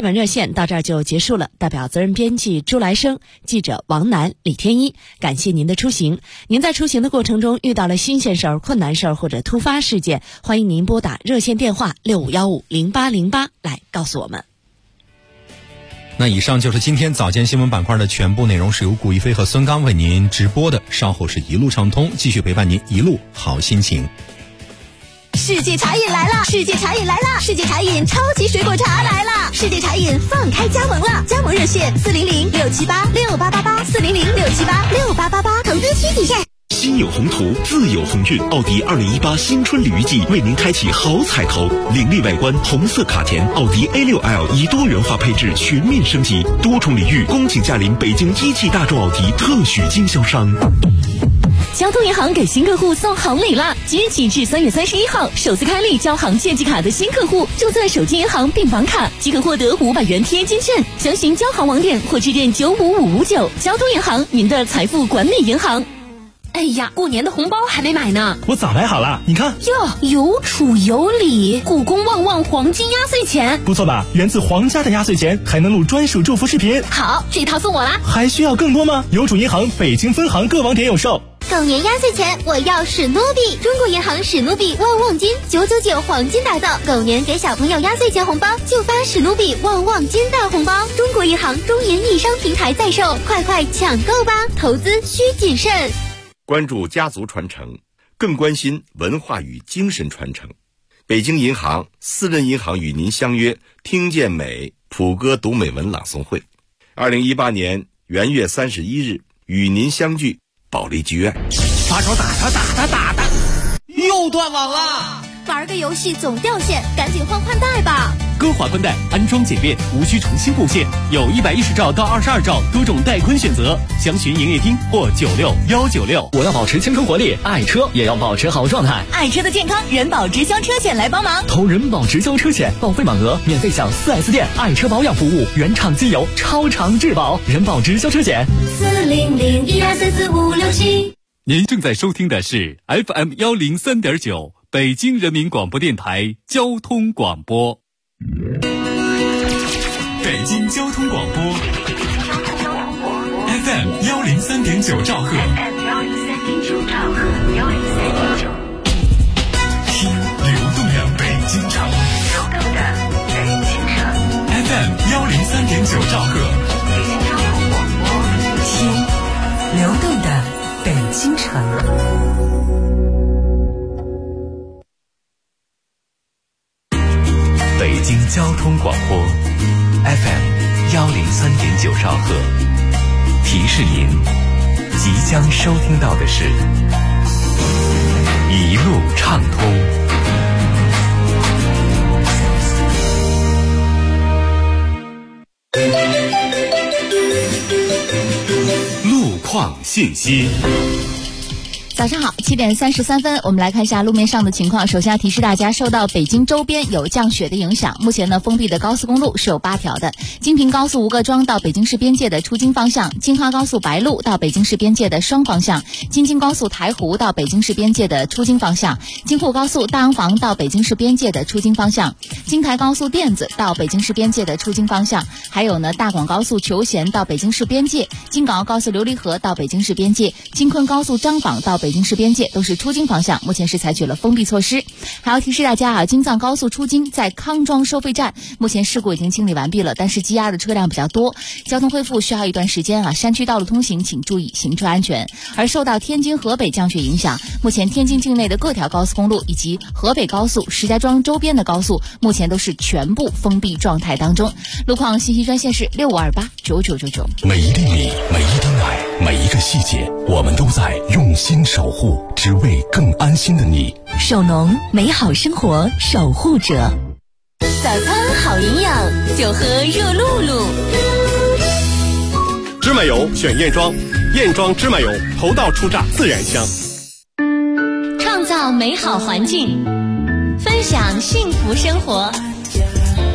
这晚热线到这儿就结束了，代表责任编辑朱来生、记者王楠、李天一，感谢您的出行。您在出行的过程中遇到了新鲜事儿、困难事儿或者突发事件，欢迎您拨打热线电话65150808来告诉我们。 那以上就是今天早间新闻板块的全部内容，是由古一飞和孙刚为您直播的。稍后是一路畅通，继续陪伴您一路好心情。 世界茶饮来了！世界茶饮来了！世界茶饮超级水果茶来了！世界茶饮放开加盟了，加盟热线400-678-6888，400-678-6888，投资需谨慎。 心有宏图，自有鸿运。奥迪2018新春礼遇季为您开启好彩头，凌厉外观，红色卡钿，奥迪 A6L 以多元化配置全面升级，多重礼遇，恭请驾临北京一汽大众奥迪特许经销商。 交通银行给新客户送红礼了！即日起至3月31号，首次开立交行借记卡的新客户，注册手机银行并绑卡即可获得500元贴金券。详询交行网点或致电95559。交通银行，您的财富管理银行。 哎呀，过年的红包还没买呢， 我早买好了，你看哟，有储有礼，故宫旺旺黄金压岁钱， 不错吧？源自皇家的压岁钱，还能录专属祝福视频。 好，这套送我啦！ 还需要更多吗？有主银行北京分行各网点有售。 狗年压岁钱，我要史努比！中国银行史努比旺旺金999黄金打造，狗年给小朋友压岁钱红包就发史努比旺旺金大红包。中国银行中银易商平台在售，快快抢购吧！投资需谨慎。 关注家族传承，更关心文化与精神传承。北京银行私人银行与您相约听见美普歌读美文朗诵会，2018年元月31日与您相聚保利剧院。 发手打他，又断网了。 玩个游戏总掉线，赶紧换宽带吧。 歌华宽带安装简便，无需重新布线，有110兆到22兆多种带宽选择，详询营业厅或96196。 我要保持青春活力，爱车也要保持好状态。 爱车的健康，人保直销车险来帮忙。 投人保直销车险，报废满额免费享4S店爱车保养服务，原厂机油，超长质保。人保直销车险 40012445567。 您正在收听的是 FM103.9北京人民广播电台交通广播。 北京交通广播 FM103.9兆赫，听流动的北京城，FM103.9兆赫， 听流动的北京城。 北京交通广播 FM103.9兆赫，提示您即将收听到的是一路畅通。路况信息。 早上好，7点33分，我们来看一下路面上的情况。首先要提示大家，受到北京周边有降雪的影响，目前呢封闭的高速公路是有8条的：京平高速吴各庄到北京市边界的出京方向，京哈高速白鹿到北京市边界的双方向，京津高速台湖到北京市边界的出京方向，京沪高速大洋房到北京市边界的出京方向，京台高速甸子到北京市边界的出京方向，还有呢大广高速求贤到北京市边界，京港澳高速琉璃河到北京市边界，京昆高速张坊到北京市边界都是出京方向，目前是采取了封闭措施。还要提示大家啊，京藏高速出京在康庄收费站，目前事故已经清理完毕了，但是积压的车辆比较多，交通恢复需要一段时间啊，山区道路通行请注意行车安全。而受到天津河北降雪影响，目前天津境内的各条高速公路以及河北高速、石家庄周边的高速目前都是全部封闭状态当中。路况信息专线是65289999。 每一粒米，每一滴奶，每一个细节，我们都在用心守护，只为更安心的你。 手农，美好生活守护者。 早餐好营养，就喝热露露。 芝麻油选燕庄，燕庄芝麻油头道初榨，自然香。 创造美好环境，分享幸福生活。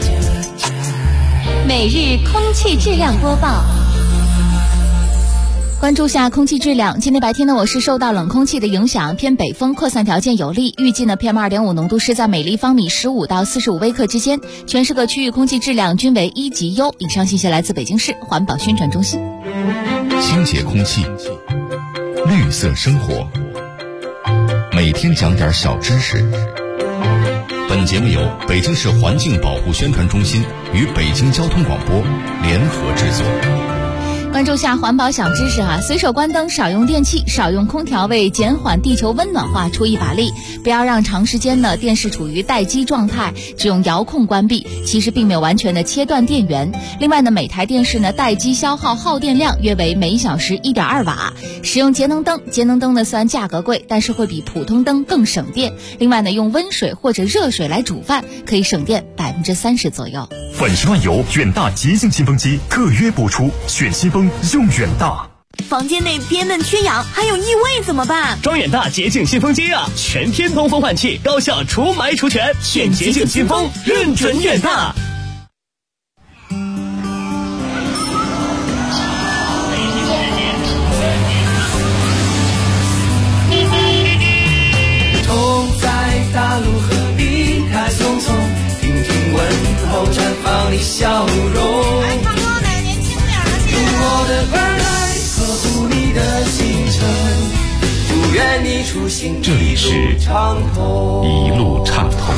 每日空气质量播报。 关注下空气质量。今天白天呢，我市受到冷空气的影响，偏北风扩散条件有利，预计呢 PM2.5 浓度是在每立方米15到45微克之间，全市各区域空气质量均为1级优。以上信息来自北京市环保宣传中心。 清洁空气，绿色生活，每天讲点小知识。本节目由北京市环境保护宣传中心与北京交通广播联合制作。 关注下环保小知识随手关灯，少用电器，少用空调，为减缓地球温暖化出一把力。不要让长时间的电视处于待机状态，只用遥控关闭，其实并没有完全的切断电源。另外呢，每台电视呢待机消耗电量约为每小时1.2瓦。使用节能灯，节能灯呢虽然价格贵，但是会比普通灯更省电。另外呢，用温水或者热水来煮饭，可以省电30%左右。 粉十万油远大洁净新风机特约播出，选新风用远大。 房间内憋闷缺氧还有异味怎么办？ 装远大洁净新风机啊，全天通风换气，高效除霾除醛，选洁净新风，认准远大。 痛在大路和林海匆匆，听听问候绽放你笑容。 哎，胖哥哪年轻点了？ 用我的关爱呵护你的行程，祝愿你出行这里是一路畅通。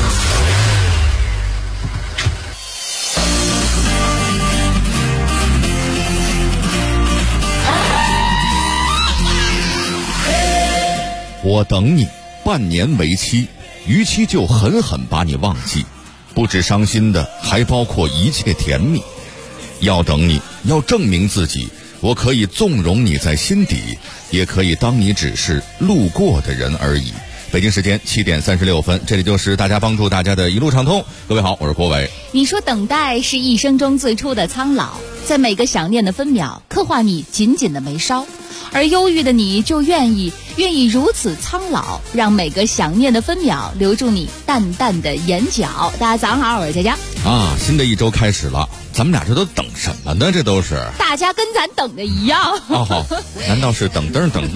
我等你半年为期，逾期就狠狠把你忘记，不止伤心的，还包括一切甜蜜。要等你，要证明自己，我可以纵容你在心底，也可以当你只是路过的人而已。北京时间7点36分，这里就是大家帮助大家的一路畅通。各位好，我是郭伟。 你说等待是一生中最初的苍老，在每个想念的分秒，刻画你紧紧的眉梢。而忧郁的你就愿意如此苍老，让每个想念的分秒留住你淡淡的眼角。大家早上好，我是佳佳。 新的一周开始了，咱们俩这都等什么呢？这都是大家跟咱等的一样。 好，难道是等灯？ 等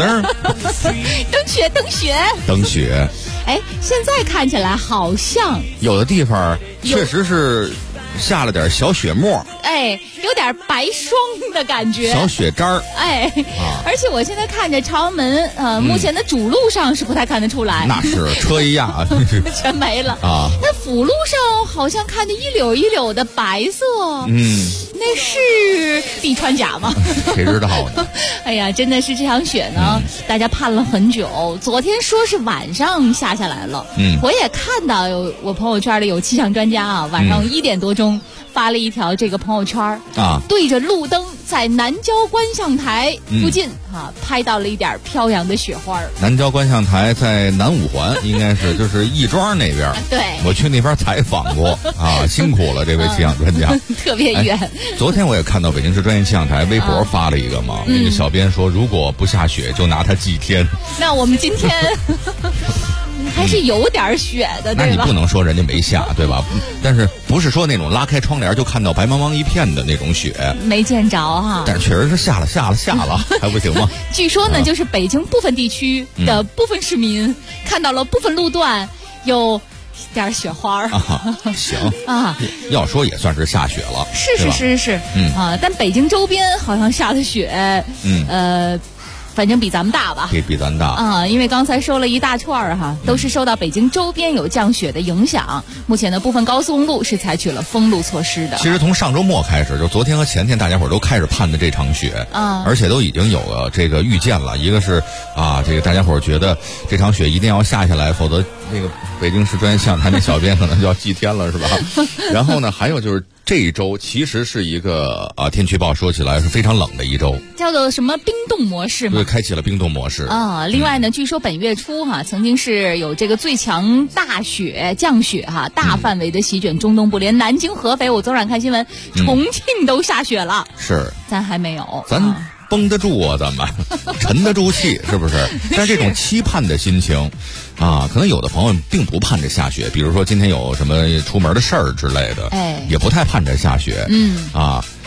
雪。哎，现在看起来好像有的地方确实是下了点小雪沫， 有点白霜的感觉， 小雪渣儿， 而且我现在看着朝阳门，目前的主路上是不太看得出来， 那是车一压全没了那辅路上好像看着一绺一绺的白色，那是地穿甲吗？ 谁知道呢？ 哎呀，真的是这场雪呢，大家盼了很久。昨天说是晚上下来了，我也看到我朋友圈里有气象专家晚上1点多钟发了一条这个朋友圈对着路灯在南郊观象台附近拍到了一点飘扬的雪花。 南郊观象台在南五环，应该是就是亦庄那边。 对， 我去那边采访过辛苦了这位气象专家， 特别远。 昨天我也看到北京市专业气象台微博发了一个嘛，那个小编说如果不下雪就拿它祭天。 那我们今天还是有点雪的， 那你不能说人家没下，对吧？但是不是说那种拉开窗帘就看到白茫茫一片的那种雪， 没见着但是确实是下了，还不行吗？ 据说呢，就是北京部分地区的部分市民看到了部分路段有点雪花行要说也算是下雪了， 是但北京周边好像下的雪，反正比咱们大吧， 比咱大因为刚才说了一大串都是受到北京周边有降雪的影响。目前的部分高速公路是采取了封路措施的。 其实从上周末开始，就昨天和前天，大家伙都开始盼着这场雪而且都已经有了这个预见了。一个是这个大家伙觉得这场雪一定要下下来，否则这个北京市专业气象台那小编可能就要祭天了，是吧？然后呢，还有就是这一周其实是一个天气预报说起来是非常冷的一周， 叫做什么冰冻模式嘛？ 对，开启了冰冻模式另外呢，据说本月初曾经是有这个最强大雪降雪大范围的席卷中东部，连南京、合肥，我昨晚看新闻，重庆都下雪了。 是， 咱还没有， 咱绷得住咱们沉得住气，是不是？但是这种期盼的心情可能有的朋友并不盼着下雪，比如说今天有什么出门的事儿之类的，也不太盼着下雪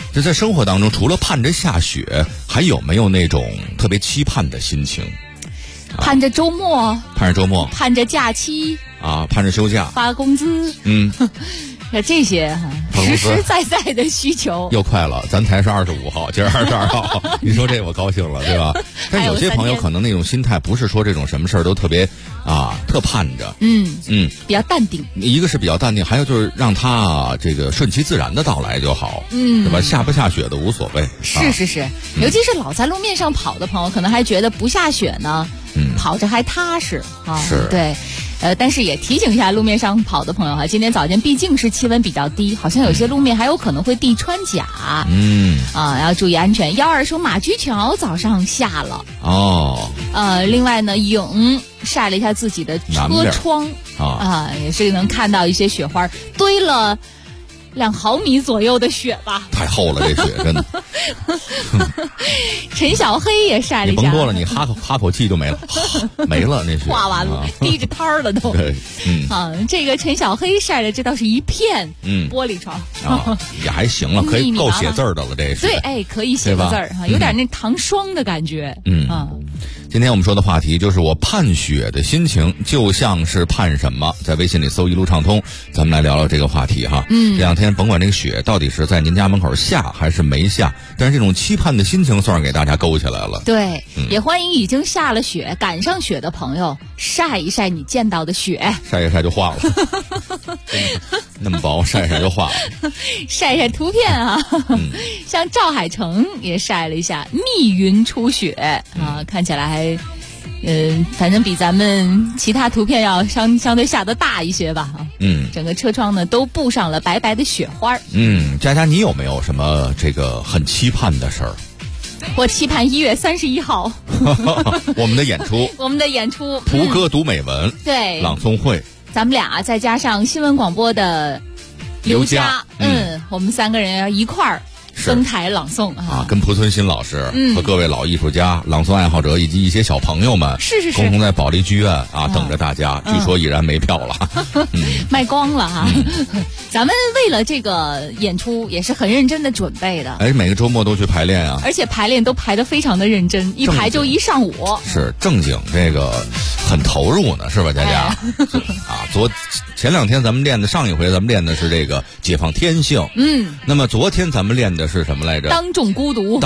就在生活当中，除了盼着下雪，还有没有那种特别期盼的心情？ 盼着周末，盼着假期啊，盼着休假， 发工资，这些实实在在的需求。 又快了，咱才是25号，今儿22号，你说这我高兴了，对吧？但有些朋友可能那种心态不是说这种什么事儿都特别特盼着， 比较淡定。 一个是比较淡定，还有就是让它这个顺其自然的到来就好，对吧？下不下雪的无所谓。 是，尤其是老在路面上跑的朋友，可能还觉得不下雪呢，跑着还踏实啊。 是， 对。但是也提醒一下路面上跑的朋友哈，今天早间毕竟是气温比较低，好像有些路面还有可能会地穿甲，要注意安全。12说马驹桥早上下了另外呢，影晒了一下自己的车窗也是能看到一些雪花堆了2毫米左右的雪吧， 太厚了，这雪真的。 陈小黑也晒了一下， 你甭多了，你哈口气就没了，没了那雪， 化完了，滴着摊儿了都。 对， 这个陈小黑晒的这倒是一片玻璃窗也还行了，可以够写字儿的了，这是。 对，可以写个字儿有点那糖霜的感觉。 今天我们说的话题就是我盼雪的心情就像是盼什么，在微信里搜一路畅通，咱们来聊聊这个话题哈。这两天甭管这个雪到底是在您家门口下还是没下，但是这种期盼的心情算是给大家勾起来了。 对，也欢迎已经下了雪赶上雪的朋友晒一晒你见到的雪， 晒一晒就化了那么薄，晒一晒就化了晒一晒图片像赵海成也晒了一下密云出雪看起来还反正比咱们其他图片要相对下得大一些吧整个车窗呢都布上了白白的雪花。 佳佳，你有没有什么这个很期盼的事儿？ 我期盼1月31号我们的演出蒲歌读美文对朗诵会， 咱们俩再加上新闻广播的刘佳我们3个人要一块儿登台朗诵跟蒲存昕老师和各位老艺术家、朗诵爱好者以及一些小朋友们是共同在保利剧院等着大家，据说已然没票了卖光了咱们为了这个演出也是很认真的准备的， 每个周末都去排练而且排练都排得非常的认真，一排就1上午， 是正经，这个很投入呢，是吧，佳佳前2天咱们练的，上一回咱们练的是这个解放天性那么昨天咱们练的是什么来着？ 当众孤独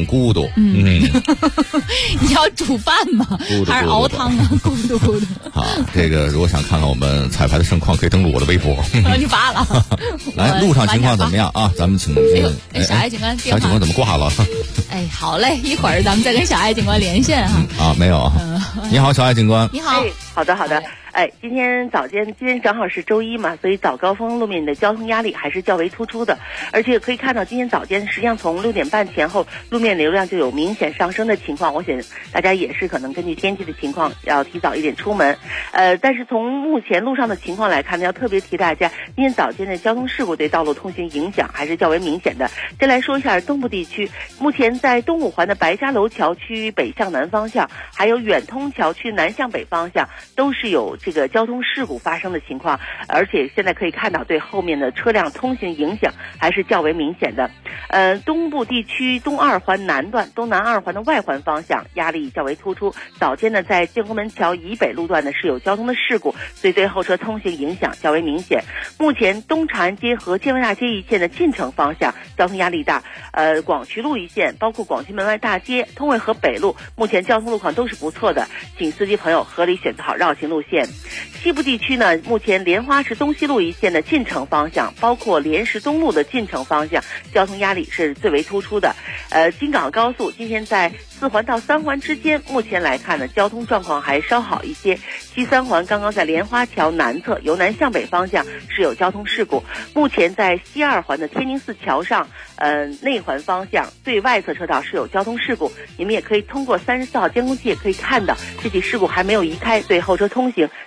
你要煮饭吗？还是熬汤啊？孤独这个如果想看看我们彩排的盛况，可以登录我的微博你发了来，路上情况怎么样咱们请小爱警官电话， 小警官怎么挂了好嘞，一会儿咱们再跟小爱警官连线没有你好，小爱警官。 你好。 好的今天早间，今天正好是周一嘛，所以早高峰路面的交通压力还是较为突出的，而且可以看到今天早间实际上从6点半前后路面流量就有明显上升的情况，我想大家也是可能根据天气的情况要提早一点出门但是从目前路上的情况来看呢，要特别提大家今天早间的交通事故对道路通行影响还是较为明显的。先来说一下东部地区，目前在东五环的白沙楼桥区北向南方向，还有远通桥区南向北方向都是有这个交通事故发生的情况，而且现在可以看到对后面的车辆通行影响还是较为明显的。东部地区东2环南段、东南2环的外环方向压力较为突出，早间呢在建国门桥以北路段呢是有交通的事故，所以对后车通行影响较为明显。目前东长安街和建文大街一线的进城方向交通压力大，广渠路一线包括广渠门外大街、通惠河北路目前交通路况都是不错的，请司机朋友合理选择好绕行路线。西部地区呢，目前莲花池东西路一线的进城方向，包括莲石东路的进城方向，交通压力是最为突出的。京港高速今天在4环到3环之间，目前来看呢，交通状况还稍好一些。西3环刚刚在莲花桥南侧由南向北方向是有交通事故，目前在西2环的天宁寺桥上，内环方向最外侧车道是有交通事故。你们也可以通过34号监控器也可以看到，这起事故还没有移开，对后车通行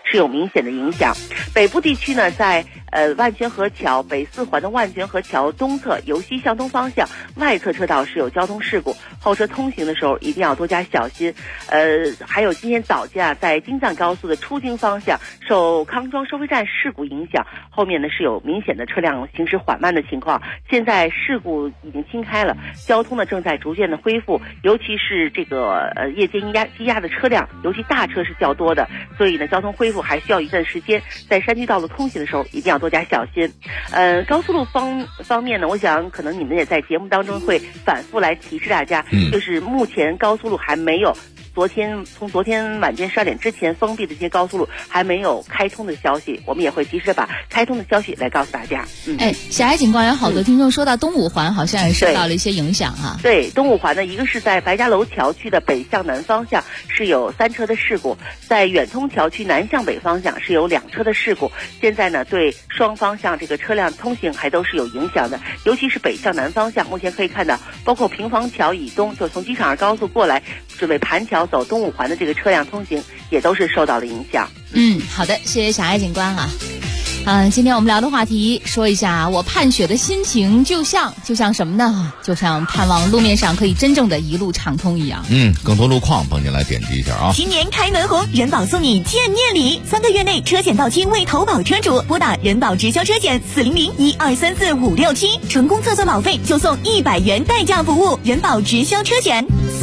是有明显的影响。北部地区呢，在万泉河桥北4环的万泉河桥东侧由西向东方向外侧车道是有交通事故，后车通行的时候一定要多加小心。还有今天早间在京藏高速的出京方向受康庄收费站事故影响，后面呢是有明显的车辆行驶缓慢的情况。现在事故已经清开了，交通呢正在逐渐的恢复，尤其是这个夜间积压的车辆，尤其大车是较多的，所以呢交通恢复还需要一段时间。在山区道路通行的时候一定要多加小心。高速路方面呢，我想可能你们也在节目当中会反复来提示大家，就是目前高速路还没有从昨天晚间12点之前封闭的这些高速路还没有开通的消息，我们也会及时把开通的消息来告诉大家。 小艾警官，有好多听众说到东五环好像也受到了一些影响哈。 对，东五环呢，一个是在白家楼桥区的北向南方向是有3车的事故，在远通桥区南向北方向是有2车的事故。现在呢，对双方向这个车辆通行还都是有影响的，尤其是北向南方向，目前可以看到，包括平房桥以东，就从机场2高速过来准备盘桥走东五环的这个车辆通行也都是受到了影响。 好的，谢谢小艾警官啊。今天我们聊的话题说一下我盼雪的心情，就像什么呢？就像盼望路面上可以真正的一路畅通一样。 更多路况帮您来点击一下啊。 今年开门红，人保送你见面礼，3个月内车险到期未投保车主，拨打人保直销车险400-1234-567，纯公测算保费就送100元代驾服务。人保直销车险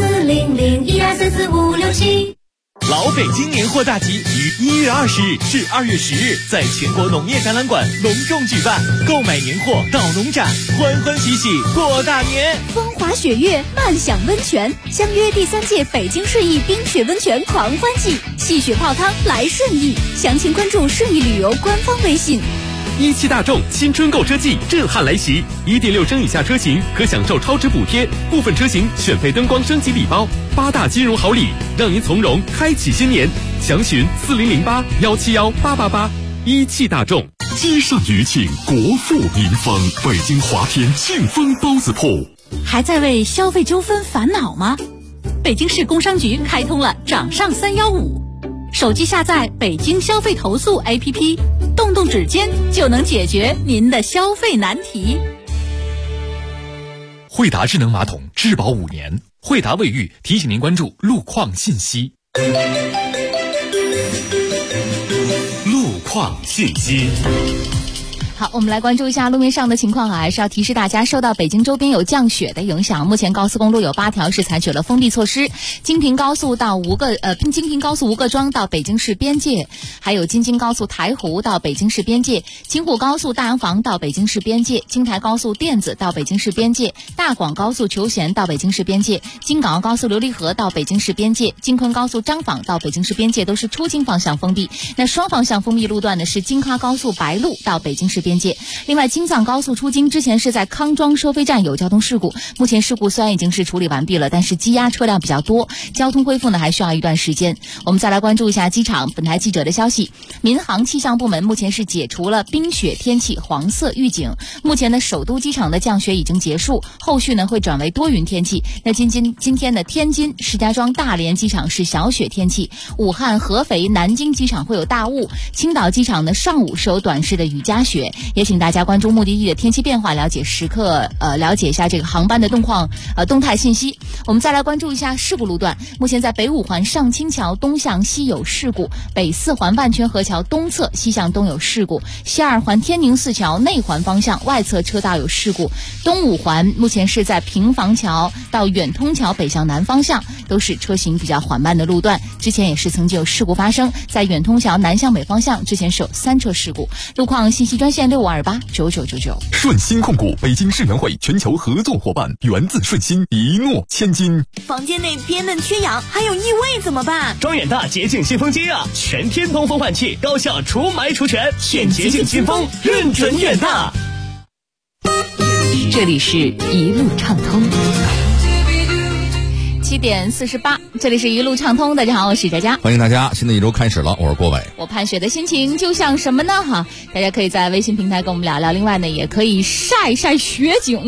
400-1234-567。 老北京年货大集于1月20日至2月10日在全国农业展览馆隆重举办，购买年货到农展，欢欢喜喜过大年。 风华雪月，漫享温泉，相约第3届北京顺义冰雪温泉狂欢季，戏雪泡汤来顺义，详情关注顺义旅游官方微信。 17大众新春购车季震撼来袭，1.6升以下车型可享受超值补贴，部分车型选配灯光升级礼包，8大金融好礼，让您从容开启新年。详询4008-171-888。17大众， 街上余庆，国富民丰，北京华天庆丰包子铺。 还在为消费纠纷烦恼吗？北京市工商局开通了掌上315，手机下载北京消费投诉 APP， 动动指尖就能解决您的消费难题。 惠达智能马桶质保5年，惠达卫浴提醒您关注路况信息。 路况信息。 好，我们来关注一下路面上的情况还是要提示大家，受到北京周边有降雪的影响，目前高速公路有8条是采取了封闭措施，京平高速京平高速吴各庄到北京市边界，还有京津高速台湖到北京市边界，京沪高速大洋房到北京市边界，京台高速甸子到北京市边界，大广高速求贤到北京市边界，京港澳高速琉璃河到北京市边界，京昆高速张坊到北京市边界都是出京方向封闭。那双方向封闭路段呢是京哈高速白鹿到北京市边界。另外，京藏高速出京之前是在康庄收费站有交通事故，目前事故虽然已经是处理完毕了，但是积压车辆比较多，交通恢复呢还需要一段时间。我们再来关注一下机场，本台记者的消息，民航气象部门目前是解除了冰雪天气黄色预警。目前呢，首都机场的降雪已经结束，后续呢会转为多云天气。那今天的天津、石家庄、大连机场是小雪天气，武汉、合肥、南京机场会有大雾，青岛机场呢上午是有短时的雨夹雪。也请大家关注目的地的天气变化，了解一下这个航班的动态信息。我们再来关注一下事故路段，目前在北五环上清桥东向西有事故，北4环万泉河桥东侧西向东有事故，西2环天宁寺桥内环方向外侧车道有事故，东5环目前是在平房桥到远通桥北向南方向都是车行比较缓慢的路段，之前也是曾经有事故发生，在远通桥南向北方向之前是有3车事故。路况信息专线65289999。 顺鑫控股北京世园会全球合作伙伴，源自顺鑫，一诺千金。 房间内憋闷缺氧还有异味怎么办？ 装远大洁净新风机啊，全天通风换气，高效除霾除尘，选洁净新风，认准远大。 这里是一路畅通。 7点48，这里是一路畅通。大家好，我是佳佳， 欢迎大家，新的一周开始了，我是郭伟。 我盼雪的心情就像什么呢？大家可以在微信平台跟我们聊聊，另外呢，也可以晒晒雪景。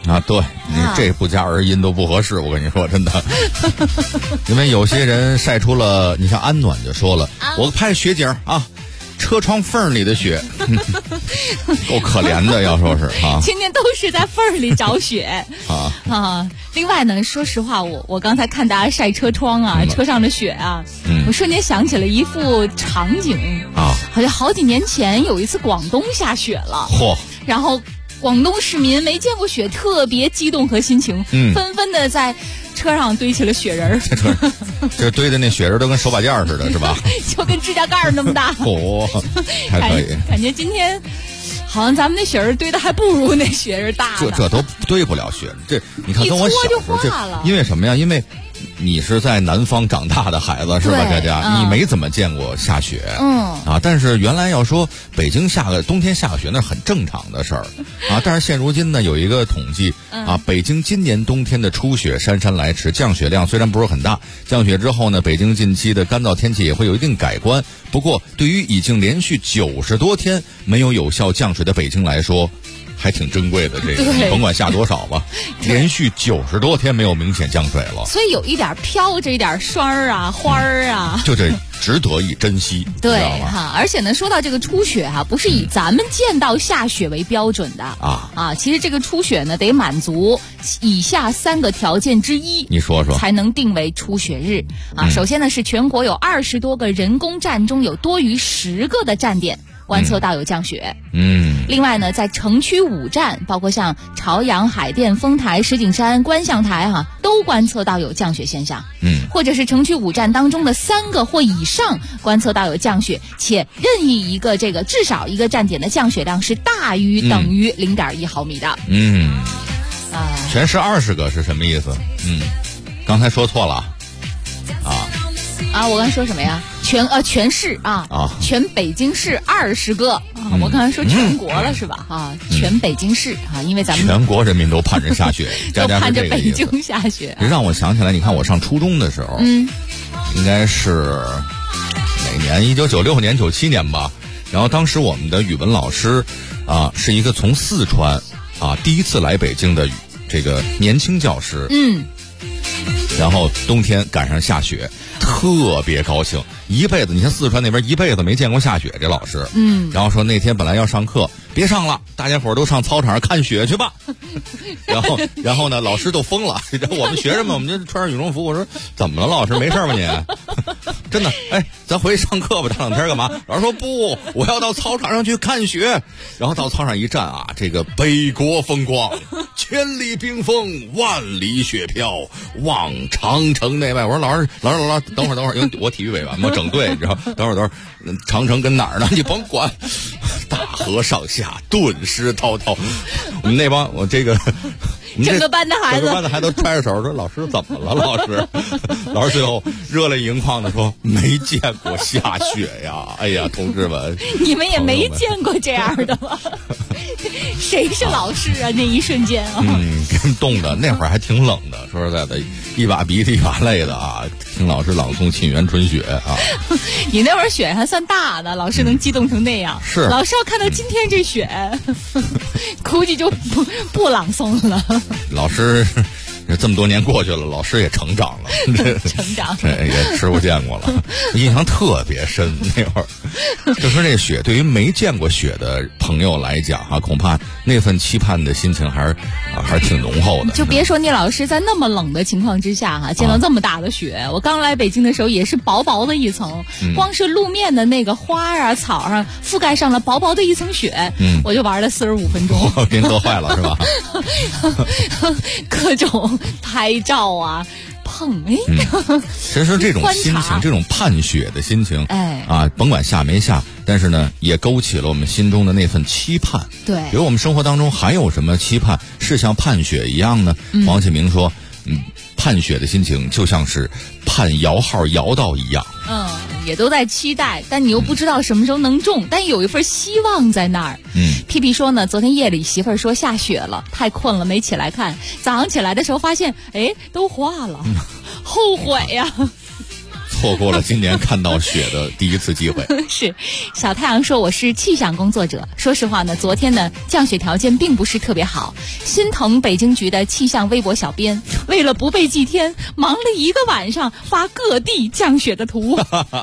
啊，对你这不加儿音都不合适，我跟你说真的。因为有些人晒出了，你像安暖就说了，我拍雪景啊，车窗缝里的雪，够可怜的，要说是啊， 天天都是在缝里找雪啊。另外呢，说实话，我刚才看大家晒车窗啊，车上的雪啊，我瞬间想起了一幅场景啊，好像好几年前有一次广东下雪了，然后广东市民没见过雪，特别激动和心情，纷纷的在车上堆起了雪人儿。 这堆的那雪人都跟手把件似的，是吧？ 就跟指甲盖那么大。 还可以。 感觉今天好像咱们那雪人堆的还不如那雪人大。 这都堆不了雪。这你看，跟我小时候这，因为什么呀？因为你是在南方长大的孩子是吧，佳佳？你没怎么见过下雪，但是原来要说北京冬天下个雪那很正常的事儿啊。但是现如今呢，有一个统计啊，北京今年冬天的初雪姗姗来迟，降雪量虽然不是很大，降雪之后呢，北京近期的干燥天气也会有一定改观。不过，对于已经连续90多天没有效降水的北京来说，还挺珍贵的，这个你甭管下多少吧，连续90多天没有明显降水了， 所以有一点飘着一点霜儿啊、花儿啊， 就这值得以珍惜。 对哈，而且呢，说到这个初雪哈，不是以咱们见到下雪为标准的其实这个初雪呢，得满足以下3个条件之一， 你说说， 才能定为初雪日啊。首先呢，是全国有20多个人工站中有多于10个的站点观测到有降雪。另外呢，在城区5站，包括像朝阳、海淀、丰台、石景山、观象台都观测到有降雪现象。或者是城区5站当中的3个或以上观测到有降雪，且任意一个至少一个站点的降雪量是大于等于0.1毫米的。 全市20个是什么意思？刚才说错了我刚才说什么呀？全市全北京市20个我刚才说全国了是吧？全北京市因为咱们全国人民都盼着下雪， 都盼着北京下雪。 让我想起来，你看我上初中的时候，应该是哪年？1996年、97年吧。然后当时我们的语文老师是一个从四川第一次来北京的这个年轻教师。然后冬天赶上下雪，特别高兴，一辈子，你看四川那边一辈子没见过下雪，这老师。然后说那天本来要上课，别上了，大家伙都上操场上看雪去吧。然后呢，老师都疯了。然后我们学生们，我们就穿上羽绒服，我说怎么了，老师没事吧你？真的，咱回去上课吧，这2天干嘛？老师说不，我要到操场上去看雪。然后到操场一站这个北国风光，千里冰封，万里雪飘，望长城内外。我说老师，等会儿，因为我体育委员嘛，整队，你知道，等会儿，长城跟哪儿呢？你甭管，大河上下，顿失滔滔。我们那帮整个班的孩子都揣着手说：“老师怎么了？老师，老师最后热泪盈眶的说：没见过下雪呀！哎呀，同志们， 你们也没见过这样的吗？谁是老师啊？那一瞬间给人冻的，那会儿还挺冷的。说实在的，一把鼻涕一把泪的听老师朗诵《沁园春雪》 你那会儿雪还算大的，老师能激动成那样。 是老师要看到今天这雪，估计就不朗诵了。 老师这么多年过去了，老师也成长了， 成长也吃过见过了，印象特别深。那会儿就说这雪对于没见过雪的朋友来讲恐怕那份期盼的心情还是挺浓厚的。 就别说你老师在那么冷的情况之下见到这么大的雪，我刚来北京的时候也是薄薄的一层，光是路面的那个花草上覆盖上了薄薄的一层雪，我就玩了45分钟， 给你乐坏了是吧？ 各种拍照碰其实这种心情，这种盼雪的心情甭管下没下，但是呢也勾起了我们心中的那份期盼。 对， 比如我们生活当中还有什么期盼是像盼雪一样呢？王启明说盼雪的心情就像是盼摇号摇到一样。 也都在期待，但你又不知道什么时候能中，但有一份希望在那儿。屁屁说呢，昨天夜里媳妇儿说下雪了，太困了没起来看，早上起来的时候发现都化了，后悔呀。 错过了今年看到雪的第一次机会。 是，小太阳说我是气象工作者，说实话呢，昨天呢降雪条件并不是特别好，心疼北京局的气象微博小编，为了不被祭天，忙了一个晚上发各地降雪的图。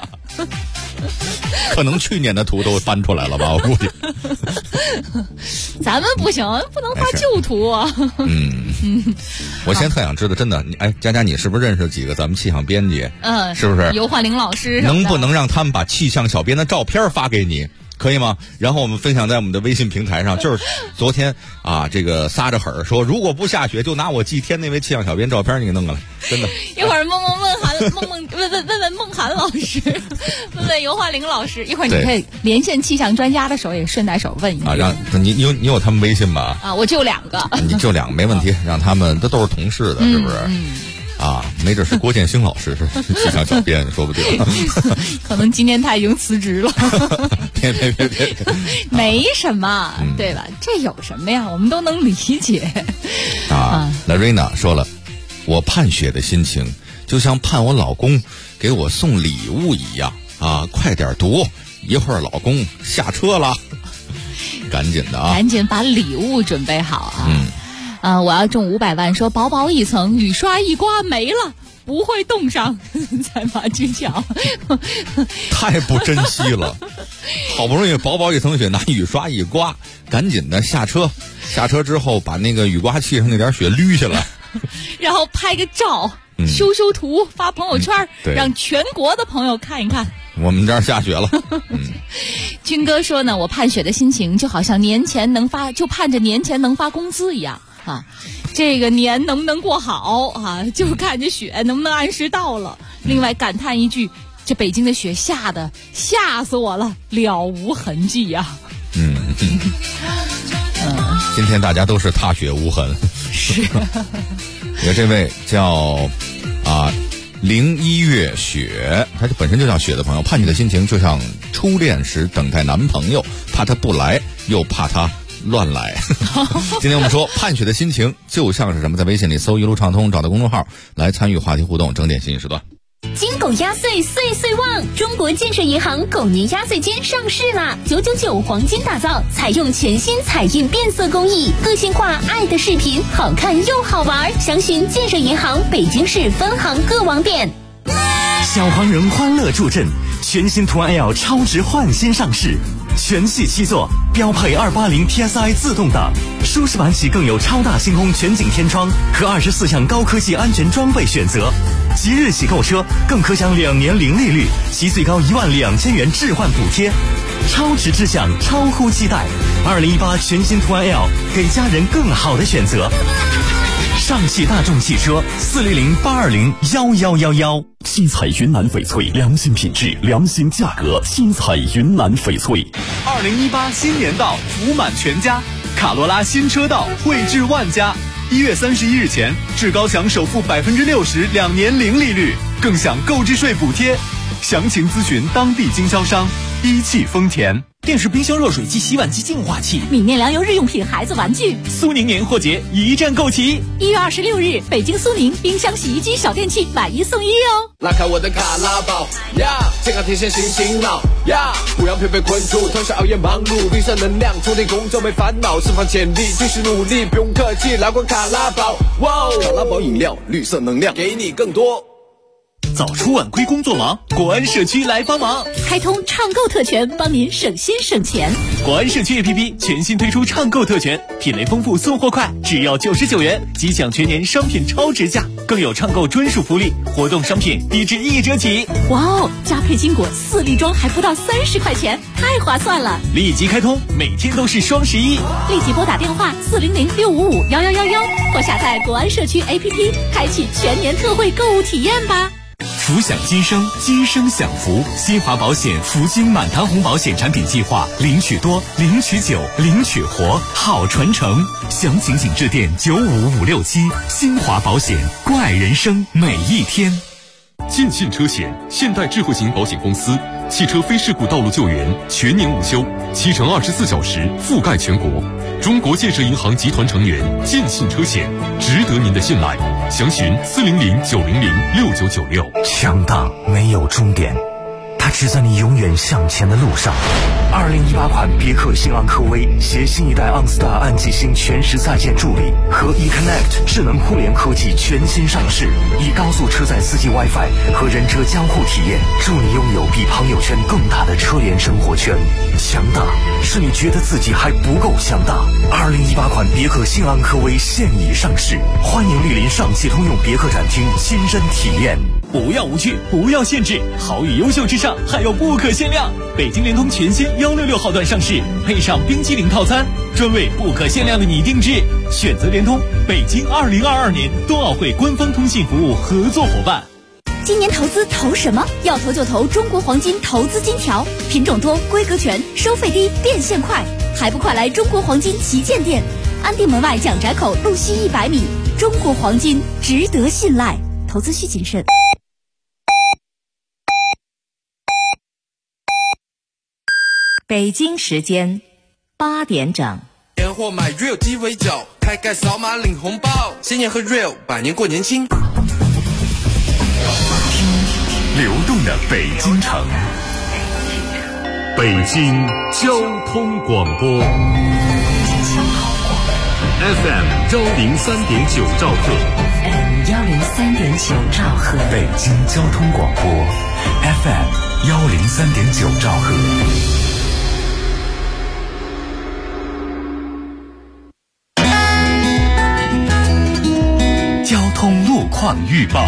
可能去年的图都翻出来了吧，我估计。 咱们不行，不能发旧图啊。 我现在特想知道，真的，佳佳，你是不是认识几个咱们气象编辑？是不是？ 尤焕玲老师， 能不能让他们把气象小编的照片发给你？可以吗？然后我们分享在我们的微信平台上。就是昨天啊，这个撒着狠说，如果不下雪，就拿我祭天那位气象小编照片你给弄过来，真的。 一会儿问孟涵老师，问尤焕玲老师，一会儿你可以连线气象专家的时候也顺带手问一下。 让你有他们微信吧？ 我就2个。 你就2个没问题，让他们都是同事的，是不是？没准是郭建兴老师是气象小编，说不定。 可能今年他已经辞职了。 别， 没什么，对吧？这有什么呀？我们都能理解。 那瑞娜说了，我盼雪的心情就像盼我老公给我送礼物一样快点读，一会儿老公下车了，赶紧的赶紧把礼物准备好我要中500万，说薄薄一层，雨刷一刮没了，不会冻上，才马俊强。 太不珍惜了，好不容易薄薄一层雪，拿雨刷一刮，赶紧的下车之后把那个雨刮器上那点雪捋下来， 然后拍个照，修图发朋友圈，让全国的朋友看一看。 我们这儿下雪了。 军哥说呢，我盼雪的心情就好像就盼着年前能发工资一样。这个年能不能过好就看着雪能不能按时到了。另外感叹一句，这北京的雪吓死我了，了无痕迹呀。 今天大家都是踏雪无痕。 是。 有这位叫01月雪，他本身就叫雪的朋友，盼你的心情就像初恋时等待男朋友，怕他不来，又怕他乱来。今天我们说盼雪的心情就像是什么，在微信里搜一路畅通，找到公众号来参与话题互动，整点信息时段。 金狗压岁岁岁旺！中国建设银行狗年压岁金上市啦！999黄金打造，采用全新彩印变色工艺，个性化爱的视频，好看又好玩。详询建设银行北京市分行各网点。 小黄人欢乐助阵，全新途安 L 超值换新上市，全系7座，标配280 TSI 自动挡，舒适版起更有超大星空全景天窗和24项高科技安全装备选择。即日起购车更可享2年零利率及最高12000元置换补贴，超值之享，超乎期待。2018全新途安 L 给家人更好的选择。上汽大众汽车400-820-1111。 七彩云南翡翠，良心品质，良心价格。七彩云南翡翠。 2018新年到，福满全家，卡罗拉新车到，惠至万家。1月31日前，至高享首付60%，2年零利率，更享购置税补贴。详情咨询当地经销商。一汽丰田。 电视、冰箱、热水机、洗碗机、净化器、 米面粮油、日用品、孩子玩具。 苏宁年货节一站购齐。 1月26日，北京苏宁冰箱、洗衣机、小电器买1送1哦。 拉开我的卡拉宝呀，健康天线新醒脑呀，不让疲惫困住，同时熬夜忙碌，绿色能量充电工作没烦恼，释放潜力继续努力，不用客气，来罐卡拉宝。哇，卡拉宝饮料，绿色能量给你更多。 早出晚归工作忙，国安社区来帮忙， 开通畅购特权，帮您省心省钱。 国安社区 APP 全新推出畅购特权，品类丰富，送货快，只要99元即享全年商品超值价，更有畅购专属福利，活动商品低至1折起。 哇哦，加配金果4粒装还不到30块钱，太划算了！ 立即开通，每天都是双11， 立即拨打电话400-655-1111或下载国安社区 APP， 开启全年特惠购物体验吧。 福享今生，今生享福。新华保险福金满堂红保险产品计划，领取多，领取久，领取活，好传承。详情请致电95567。新华保险，关爱人生每一天。 尽信车险，现代智慧型保险公司，汽车非事故道路救援全年无休，7乘24小时覆盖全国。中国建设银行集团成员，尽信车险，值得您的信赖。 详询400-900-6996。 强大没有终点，它只在你永远向前的路上。2018款别克新昂科威携新一代 OnStar 暗记星全时在线助理和 eConnect 智能互联科技全新上市，以高速车载司机 WiFi 和人车交互体验，助你拥有比朋友圈更大的车联生活圈。强大是你觉得自己还不够强大。2018款别克新昂科威现已上市，欢迎莅临上汽通用别克展厅亲身体验。 不要无趣，不要限制，好与优秀之上还有不可限量。北京联通全新166号段上市，配上冰淇淋套餐，专为不可限量的你定制。选择联通，北京2022年冬奥会官方通信服务合作伙伴。 今年投资投什么？要投就投中国黄金投资金条，品种多，规格全，收费低，变现快，还不快来中国黄金旗舰店，安定门外蒋宅口路西100米。中国黄金值得信赖，投资需谨慎。 北京时间8点整。 年货买 Real 鸡尾酒，开盖扫码领红包，新年喝 Real， 百年过年轻。 听流动的北京城， 北京交通广播 FM 103.9兆赫 103.9兆赫， 北京交通广播 FM 103.9兆赫。交通路况预报。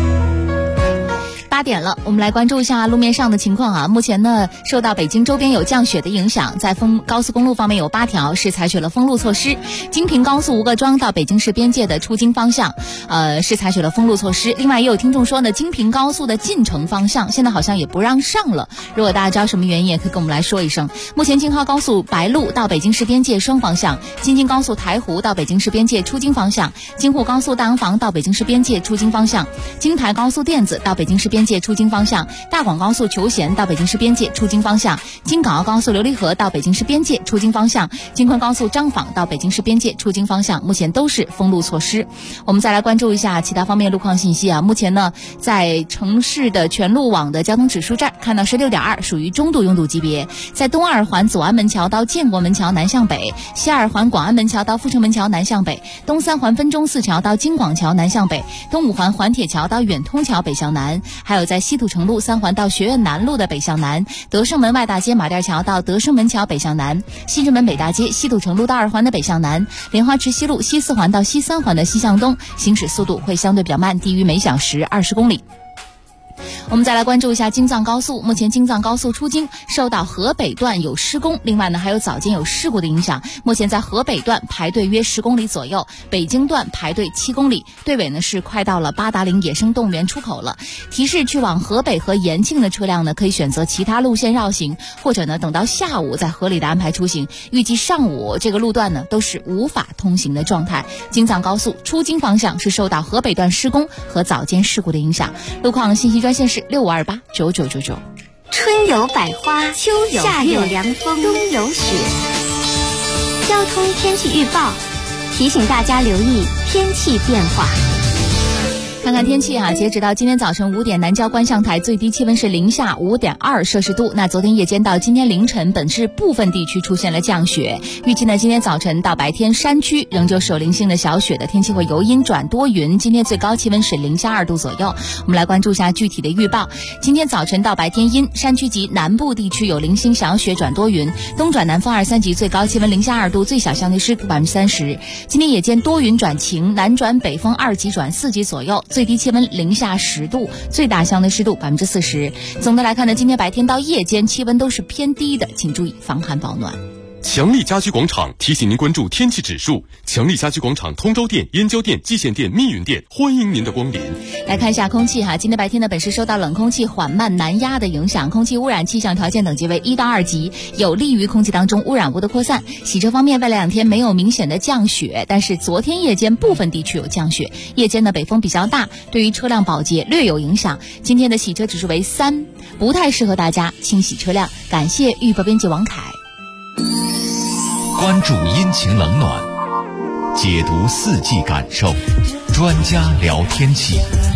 8点了，我们来关注一下路面上的情况啊。目前呢，受到北京周边有降雪的影响，在高速公路方面有8条是采取了封路措施。京平高速吴各庄到北京市边界的出京方向，是采取了封路措施。另外也有听众说呢，京平高速的进城方向现在好像也不让上了。如果大家知道什么原因，也可以跟我们来说一声。目前京杭高速白鹿到北京市边界双方向，京津高速台湖到北京市边界出京方向，京沪高速大洋房到北京市边界出京方向，京台高速甸子到北京市边界出京方向，大广高速求贤到北京市边界出京方向，京港澳高速琉璃河到北京市边界出京方向，京昆高速张坊到北京市边界出京方向，目前都是封路措施。我们再来关注一下其他方面路况信息啊。目前呢，在城市的全路网的交通指数这儿看到是6.2，属于中度拥堵级别。在东二环左安门桥到建国门桥南向北，西二环广安门桥到阜成门桥南向北，东三环分钟寺桥到京广桥南向北，东五环环铁桥到远通桥北向南，还有在西土城路3环到学院南路的北向南，德胜门外大街马甸桥到德胜门桥北向南，西直门北大街西土城路到2环的北向南，莲花池西路西4环到西3环的西向东，行驶速度会相对比较慢，低于每小时20公里。我们再来关注一下京藏高速，目前京藏高速出京受到河北段有施工，另外呢还有早间有事故的影响，目前在河北段排队约10公里左右，北京段排队7公里，队尾呢是快到了八达岭野生动物园出口了。提示去往河北和延庆的车辆呢，可以选择其他路线绕行，或者呢等到下午再合理的安排出行。预计上午这个路段呢都是无法通行的状态。京藏高速出京方向是受到河北段施工和早间事故的影响。路况信息专线是65289999。 春有百花，秋有夏有凉风，冬有雪。交通天气预报提醒大家留意天气变化。 看看天气啊，截止到今天早晨5点，南郊观象台最低气温是零下5.2摄氏度。那昨天夜间到今天凌晨，本市部分地区出现了降雪。预计呢，今天早晨到白天，山区仍旧是有零星的小雪的，天气会由阴转多云。今天最高气温是零下2度左右。我们来关注一下具体的预报。今天早晨到白天阴，山区及南部地区有零星小雪转多云，东转南风2、3级，最高气温零下2度，最小相对湿度30%。今天夜间多云转晴，南转北风2级转4级左右。最低气温零下10度，最大相对湿度40%。总的来看呢，今天白天到夜间气温都是偏低的，请注意防寒保暖。 强力家居广场提醒您关注天气指数。强力家居广场通州店、燕郊店、蓟县店、密云店，欢迎您的光临。 来看一下空气哈，今天白天呢，本市受到冷空气缓慢南压的影响，空气污染气象条件等级为1到2级，有利于空气当中污染物的扩散。洗车方面，未来2天没有明显的降雪，但是昨天夜间部分地区有降雪，夜间的北风比较大，对于车辆保洁略有影响。今天的洗车指数为3，不太适合大家清洗车辆。感谢预报编辑王凯。 关注阴晴冷暖，解读四季感受， 专家聊天气。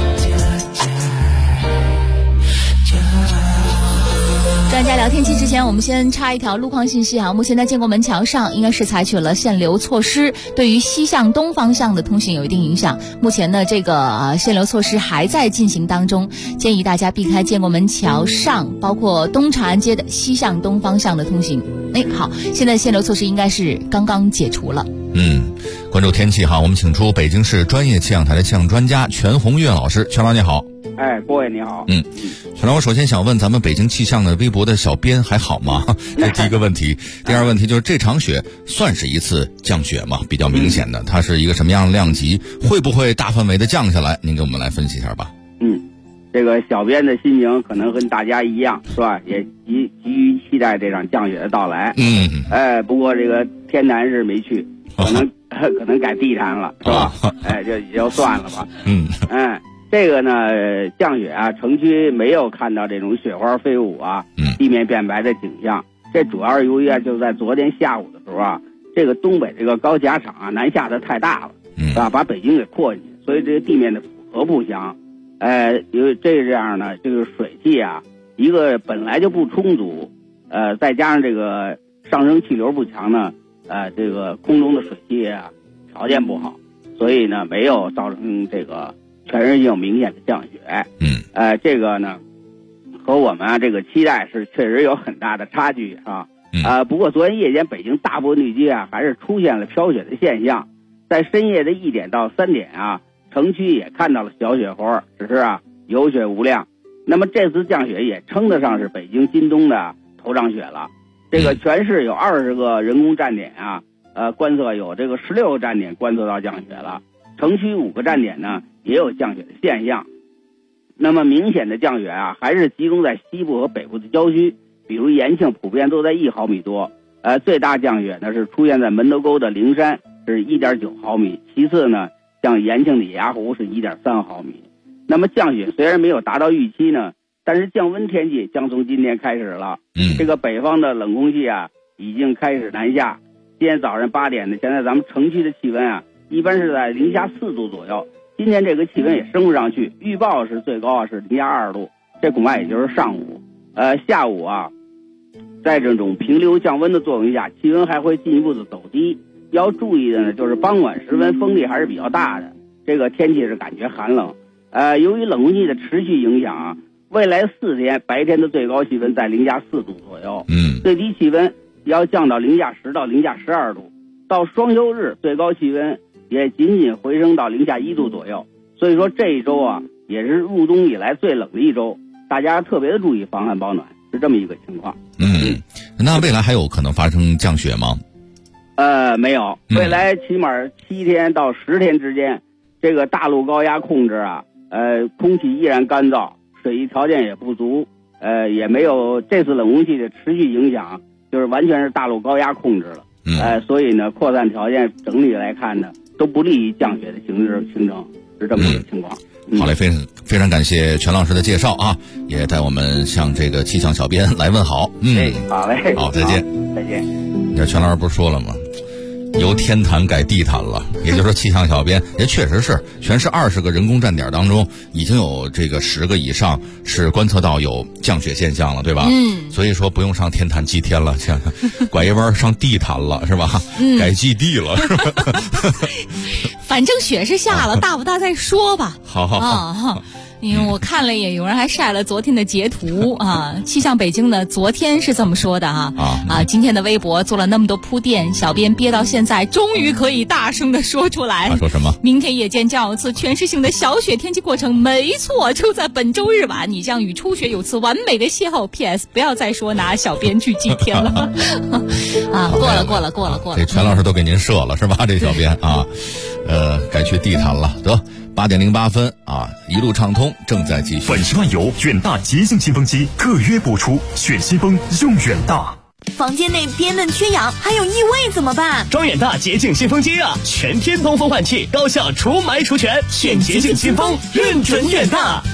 专家聊天气之前，我们先插一条路况信息啊。目前在建国门桥上应该是采取了限流措施，对于西向东方向的通行有一定影响。目前呢，这个限流措施还在进行当中，建议大家避开建国门桥上，包括东长安街的西向东方向的通行。好，现在限流措施应该是刚刚解除了。 关注天气哈，我们请出北京市专业气象台的气象专家全红月老师。全老你好。 郭伟你好。 全老，我首先想问咱们北京气象的微博的小编还好吗？这第一个问题。第二个问题就是这场雪算是一次降雪吗？比较明显的，它是一个什么样的量级？会不会大范围的降下来？您给我们来分析一下吧。 这个小编的心情可能跟大家一样，是吧？也急于期待这场降雪的到来。不过这个天坛是没去，可能改地坛了，是吧？就也就算了吧。这个呢，降雪啊，城区没有看到这种雪花飞舞啊，地面变白的景象。这主要是由于就在昨天下午的时候啊，这个东北这个高气压场啊南下的太大了，是吧？把北京给扩进去，所以这个地面的负荷不强。因为这样呢，这个水汽啊，一个本来就不充足，再加上这个上升气流不强呢，这个空中的水汽啊条件不好，所以呢没有造成这个全市性明显的降雪。这个呢和我们这个期待是确实有很大的差距啊。不过昨天夜间北京大部分地区啊还是出现了飘雪的现象，在深夜的1点到3点啊，城区也看到了小雪花，只是有雪无量。那么这次降雪也称得上是北京今冬的头场雪了。这个全市有20个人工站点啊，观测有这个16个站点观测到降雪了，城区5个站点呢也有降雪的现象。那么明显的降雪啊还是集中在西部和北部的郊区，比如延庆普遍都在1毫米多。最大降雪呢是出现在门头沟的灵山，是1.9毫米，其次呢像延庆的野鸭湖是1.3毫米。那么降雪虽然没有达到预期呢，但是降温天气将从今天开始了。这个北方的冷空气啊已经开始南下。今天早上8点呢，现在咱们城区的气温啊一般是在零下4度左右，今天这个气温也升不上去，预报是最高是零下2度，这恐怕也就是上午。下午啊，在这种平流降温的作用下，气温还会进一步的走低。要注意的呢，就是傍晚时分风力还是比较大的，这个天气是感觉寒冷。由于冷空气的持续影响啊，未来4天白天的最高气温在零下4度左右，最低气温要降到零下10到零下12度。到双休日最高气温也仅仅回升到零下1度左右。所以说这一周啊也是入冬以来最冷的一周，大家特别的注意防寒保暖，是这么一个情况。 那未来还有可能发生降雪吗？ 没有，未来起码7天到10天之间，这个大陆高压控制啊，空气依然干燥，水域条件也不足，也没有这次冷空气的持续影响，就是完全是大陆高压控制了。所以呢，扩散条件整体来看呢，都不利于降雪的形成，是这么一个情况。 好嘞，非常感谢全老师的介绍啊，也带我们向这个气象小编来问好。 好嘞， 好，再见。 再见。 你看全老师不是说了吗？由天坛改地坛了，也就是说气象小编也确实是全市20个人工站点当中已经有这个10个以上是观测到有降雪现象了，对吧？所以说不用上天坛祭天了，想拐一弯上地坛了，是吧？改祭地了，是吧？ 反正雪是下了，大不大再说吧。 好。 因为我看了也有人还晒了昨天的截图啊，气象北京的昨天是这么说的今天的微博做了那么多铺垫，小编憋到现在终于可以大声的说出来。 他说什么？ 明天夜间将有次全市性的小雪天气过程，没错，就在本周日晚，你将与初雪有次完美的邂逅。PS 不要再说拿小编去祭天了过了。 这全老师都给您设了是吧？这小编啊，该去地坛了，得。8点08分啊！一路畅通正在继续。 粉饰万油远大洁净新风机特约播出，选新风用远大。 房间内憋闷缺氧，还有异味怎么办？ 装远大洁净新风机啊，全天通风换气，高效除霾除醛，选洁净新风，认准远大。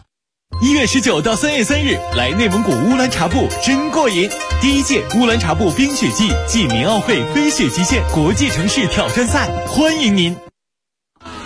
1月19到3月3日，来内蒙古乌兰察布真过瘾！第1届乌兰察布冰雪季暨民奥会飞雪极限国际城市挑战赛，欢迎您！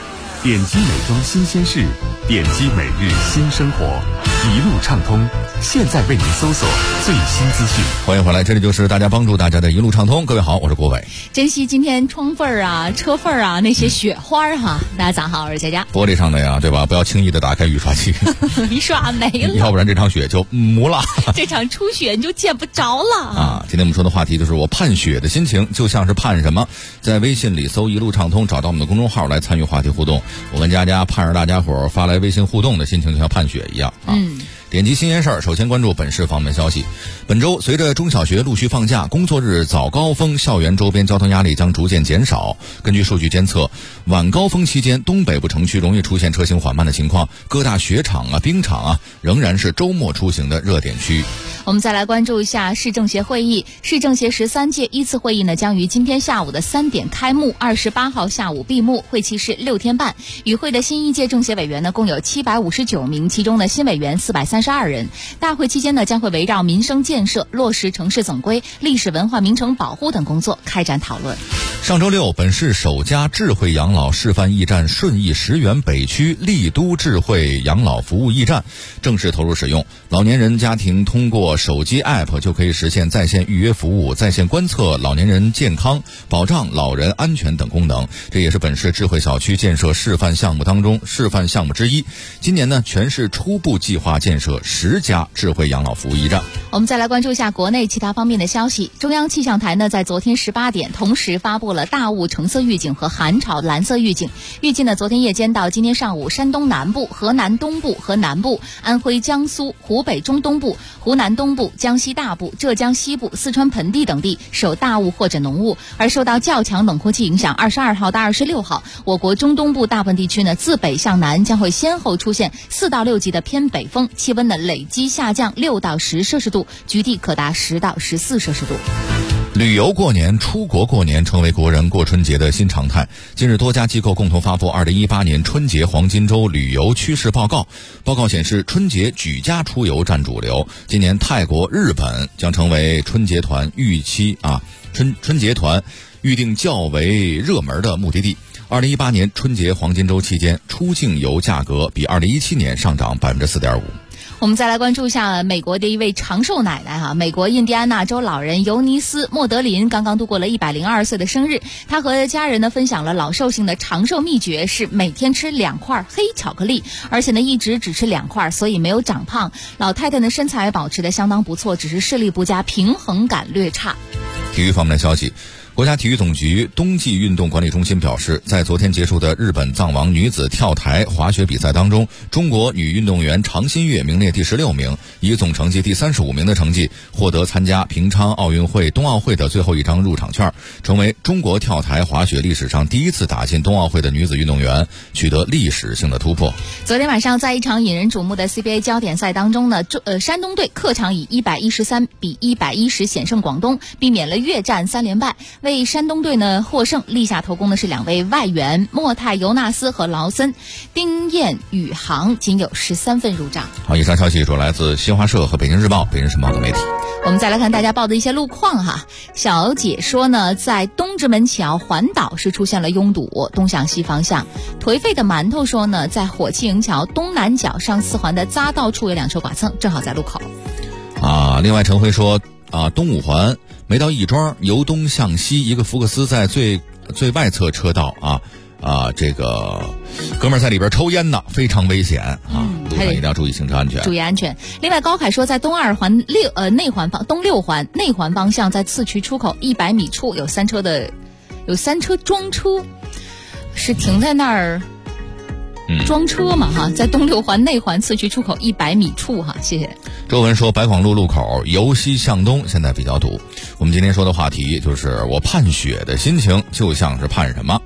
点击美妆新鲜事，点击每日新生活，一路畅通。现在为您搜索最新资讯。 欢迎回来，这里就是大家帮助大家的一路畅通。各位好，我是郭伟。 珍惜今天窗缝啊、车缝啊那些雪花哈。大家早好，我是佳佳。 玻璃上的呀，对吧？不要轻易的打开雨刷器， 一刷没了， 要不然这场雪就没了。 这场初雪你就见不着了啊！今天我们说的话题就是我盼雪的心情，就像是盼什么？在微信里搜一路畅通，找到我们的公众号来参与话题互动。我跟佳佳盼着大家伙发来微信互动的心情，就像盼雪一样啊。点击新鲜事儿，首先关注本市方面消息。本周随着中小学陆续放假，工作日早高峰校园周边交通压力将逐渐减少。根据数据监测，晚高峰期间东北部城区容易出现车行缓慢的情况，各大雪场啊、冰场啊仍然是周末出行的热点区。 我们再来关注一下市政协会议。市政协13届依次会议呢，将于今天下午的3点开幕，28号下午闭幕，会期是6天半。与会的新一届政协委员呢，共有759名，其中呢新委员432人。大会期间呢，将会围绕民生建设、落实城市总规、历史文化名城保护等工作开展讨论。 上周六，本市首家智慧养老示范驿站顺义石原北区丽都智慧养老服务驿站正式投入使用，老年人家庭通过手机 App 就可以实现在线预约服务、在线观测老年人健康、保障老人安全等功能。这也是本市智慧小区建设示范项目当中示范项目之一。今年呢，全市初步计划建设10家智慧养老服务驿站。 我们再来关注一下国内其他方面的消息。中央气象台呢，在昨天18点同时发布了大雾橙色预警和寒潮蓝色预警。预计呢，昨天夜间到今天上午，山东南部、河南东部和南部、安徽、江苏、湖北中东部、湖南东部、江西大部、浙江西部、四川盆地等地受大雾或者浓雾。而受到较强冷空气影响，22号到26号，我国中东部大部分地区呢，自北向南将会先后出现4到6级的偏北风，气温呢累积下降6到10摄氏度，局地可达10到14摄氏度。 旅游过年、出国过年成为国人过春节的新常态。近日，多家机构共同发布2018年春节黄金周旅游趋势报告。报告显示，春节举家出游占主流。今年泰国、日本将成为春节团春节团预定较为热门的目的地。2018年春节黄金周期间，出境游价格比2017年上涨4.5%。 我们再来关注一下美国的一位长寿奶奶哈，美国印第安纳州老人尤尼斯·莫德林刚刚度过了102岁的生日。他和家人呢分享了老寿星的长寿秘诀是每天吃2块黑巧克力，而且呢一直只吃2块，所以没有长胖。老太太的身材保持得相当不错，只是视力不佳，平衡感略差。 体育方面的消息。国家体育总局冬季运动管理中心表示，在昨天结束的日本藏王女子跳台滑雪比赛当中，中国女运动员常新月名列第16名，以总成绩第35名的成绩获得参加平昌奥运会、冬奥会的最后一张入场券，成为中国跳台滑雪历史上第一次打进冬奥会的女子运动员，取得历史性的突破。 昨天晚上，在一场引人瞩目的 CBA 焦点赛当中呢，山东队客场以113比110险胜广东，避免了越战3连败。为山东队呢获胜立下头功的是2位外援莫泰尤纳斯和劳森，丁彦宇航仅有13分入账。 好，以上消息主要来自新华社和北京日报、北京时报等媒体。 我们再来看大家报的一些路况哈。小姐说呢，在东直门桥环岛是出现了拥堵，东向西方向。颓废的馒头说呢，在火器营桥东南角上4环的匝道处有2车剐蹭，正好在路口。 另外陈辉说东5环没到亦庄，由东向西一个福克斯在最外侧车道这个哥们儿在里边抽烟呢，非常危险啊！路上一定要注意行车安全， 注意安全。另外，高凯说，在东6环内环方向，在次渠出口100米处有3车装车，是停在那儿装车嘛哈，在东6环内环次渠出口100米处哈，谢谢。 周文说，白广路路口由西向东现在比较堵。我们今天说的话题就是我盼雪的心情，就像是盼什么？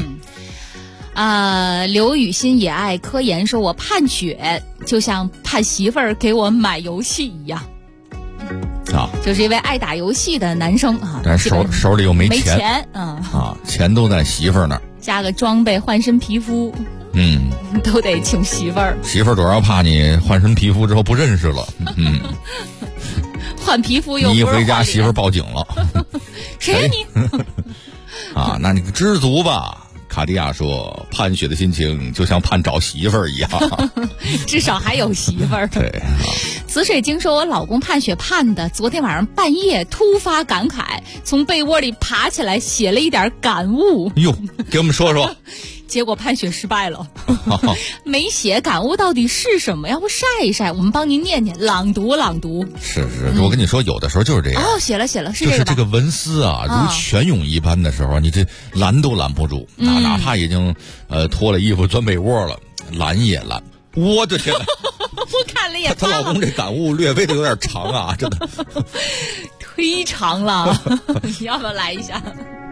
刘雨欣也爱科研说，我盼雪就像盼媳妇儿给我买游戏一样。就是一位爱打游戏的男生啊， 但是手里又没钱， 钱都在媳妇儿那儿， 加个装备换身皮肤，都得请媳妇儿。 媳妇儿主要怕你换身皮肤之后不认识了， 换皮肤又你一回家媳妇儿报警了， 谁呀你？ 那你知足吧， 卡地亚说，盼雪的心情就像盼找媳妇儿一样， 至少还有媳妇儿。 对。 紫水晶说，我老公盼雪盼的，昨天晚上半夜突发感慨，从被窝里爬起来写了一点感悟。 哟，给我们说说。 结果盼雪失败了，没写感悟到底是什么？要不晒一晒，我们帮您念念，朗读。 是，我跟你说，有的时候就是这样。 哦，写了，是这个吧。 就是这个文思啊，如泉涌一般的时候，你这拦都拦不住，哪怕已经脱了衣服钻被窝了，拦也拦。我的天哪！ 我看了也她老公这感悟略微的有点长啊，真的忒长了。你要不要来一下？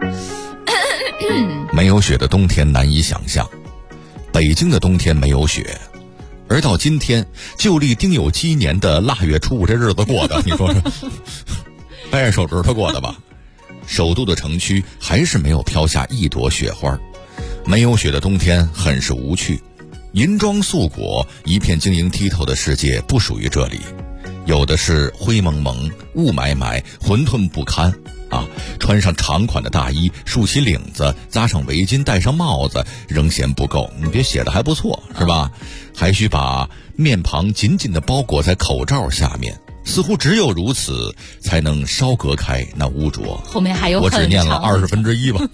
没有雪的冬天难以想象，北京的冬天没有雪，而到今天就历丁酉鸡年的腊月初5这日子过的，你说说，掰着手指头过的吧？首都的城区还是没有飘下一朵雪花，没有雪的冬天很是无趣。银装素裹，一片晶莹剔透的世界不属于这里，有的是灰蒙蒙、雾霾霾、混沌不堪。穿上长款的大衣，竖起领子，扎上围巾，戴上帽子，仍嫌不够。你别写的还不错，是吧？还需把面庞紧紧地包裹在口罩下面，似乎只有如此，才能稍隔开那污浊。 后面还有我只念了1/20吧。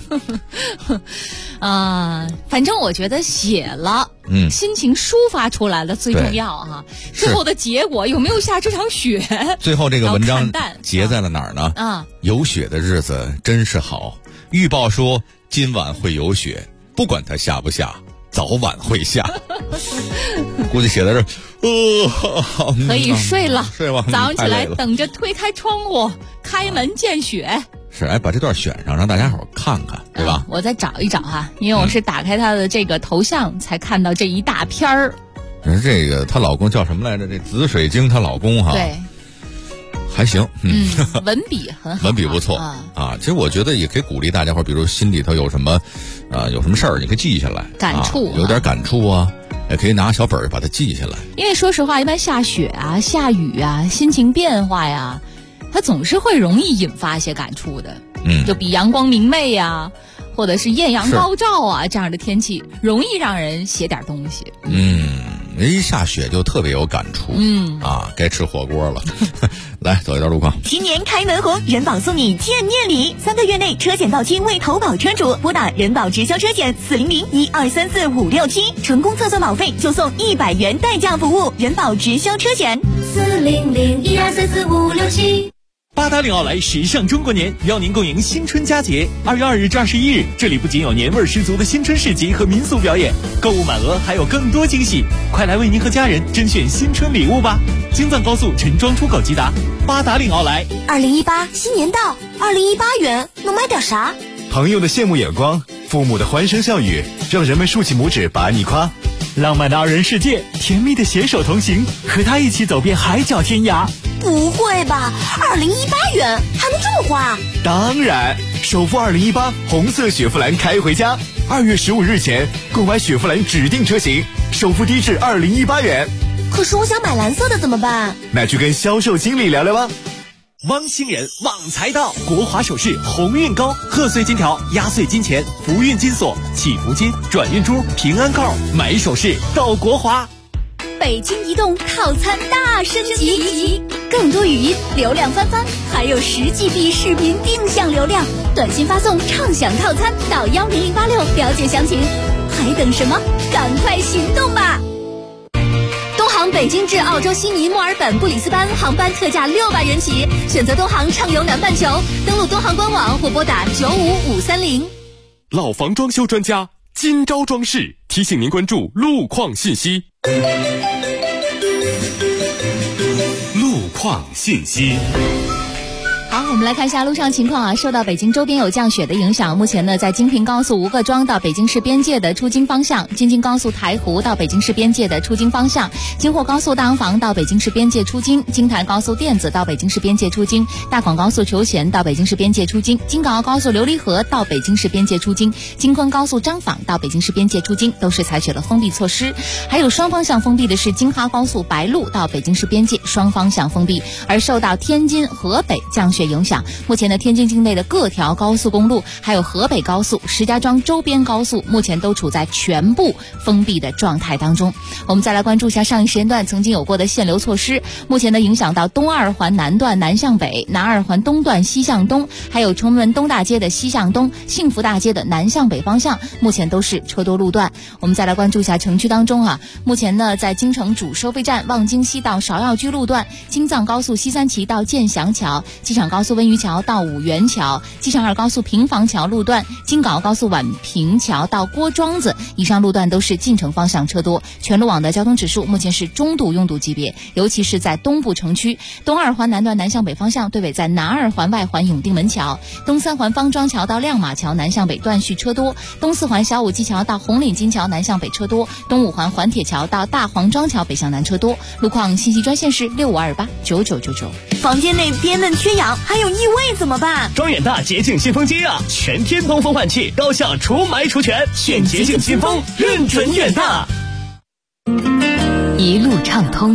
反正我觉得写了，心情抒发出来了最重要哈。最后的结果有没有下这场雪？ 最后这个文章结在了哪儿呢？有雪的日子真是好。预报说今晚会有雪，不管它下不下，早晚会下。估计写在这可以睡了， 睡吧。 早上起来等着推开窗户，开门见雪。 是，把这段选上，让大家好看看，对吧？ 我再找一找哈，因为我是打开她的这个头像才看到这一大篇儿。 这个她老公叫什么来着？这紫水晶她老公哈， 对， 还行， 文笔很好， 文笔不错啊。其实我觉得也可以鼓励大家伙，比如心里头有什么有什么事儿，你可以记下来， 感触有点感触啊，也可以拿小本儿把它记下来。 因为说实话，一般下雪啊、下雨啊、心情变化呀，它总是会容易引发一些感触的。就比阳光明媚呀，或者是艳阳高照啊这样的天气，容易让人写点东西。 一下雪就特别有感触。该吃火锅了。来，走一段路况。 新年开门红，人保送你见面礼，3个月内车险到期未投保车主，拨打人保直销车险400-1234-567，纯公测算保费就送100元代驾服务。人保直销车险 400-1234-567。 八达岭奥莱时尚中国年邀您共迎新春佳节。2月2日至21日，这里不仅有年味十足的新春市集和民俗表演，购物满额还有更多惊喜，快来为您和家人甄选新春礼物吧！京藏高速陈庄出口吉达，八达岭奥莱。 2018新年到，201.8元能买点啥？ 朋友的羡慕眼光，父母的欢声笑语，让人们竖起拇指把你夸。浪漫的2人世界，甜蜜的携手同行，和他一起走遍海角天涯。 不会吧，201.8元还能这么花？ 当然，首付2018红色雪佛兰开回家，2月15日前购买雪佛兰指定车型，首付低至201.8元。 可是我想买蓝色的怎么办？ 那去跟销售经理聊聊吧。 汪星人旺财到，国华首饰鸿运高，贺岁金条、压岁金钱、福运金锁、祈福金、转运珠、平安扣，买首饰到国华。 北京移动套餐大升级，更多语音流量翻番，还有10GB 视频定向流量，短信发送畅享套餐到10086了解详情。还等什么？赶快行动吧！东航北京至澳洲悉尼、墨尔本、布里斯班航班特价600元起，选择东航畅游南半球，登录东航官网或拨打95530。 老房装修专家今朝装饰提醒您关注路况信息。路况信息。 好，我们来看一下路上情况啊。受到北京周边有降雪的影响，目前呢，在京平高速吴各庄到北京市边界的出京方向，京津高速台湖到北京市边界的出京方向，京沪高速大洋房到北京市边界出京，京台高速电子到北京市边界出京，大广高速求贤到北京市边界出京，京港澳高速琉璃河到北京市边界出京，京昆高速张坊到北京市边界出京，都是采取了封闭措施。还有双方向封闭的是京哈高速白鹿到北京市边界双方向封闭。而受到天津、河北降雪雪影响，目前呢天津境内的各条高速公路，还有河北高速、石家庄周边高速，目前都处在全部封闭的状态当中。我们再来关注一下上一时间段曾经有过的限流措施，目前呢影响到东二环南段南向北、南二环东段西向东，还有崇文东大街的西向东、幸福大街的南向北方向，目前都是车多路段。我们再来关注一下城区当中目前呢在京城主收费站望京西到芍药居路段、京藏高速西三旗到建祥桥、机场高速温榆桥到五元桥、机场二高速平房桥路段、京港澳高速宛平桥到郭庄子，以上路段都是进城方向车多，全路网的交通指数目前是中度拥堵级别，尤其是在东部城区，东二环南段南向北方向对尾在南二环外环永定门桥、东三环方庄桥到亮马桥南向北段续车多，东四环小武基桥到红领巾桥南向北车多，东五环环铁桥到大黄庄桥北向南车多。路况信息专线是65289999。 房间内憋闷缺氧还有异味怎么办？ 装远大洁净新风机全天通风换气，高效除霾除醛，选洁净新风，认准远大。 一路畅通。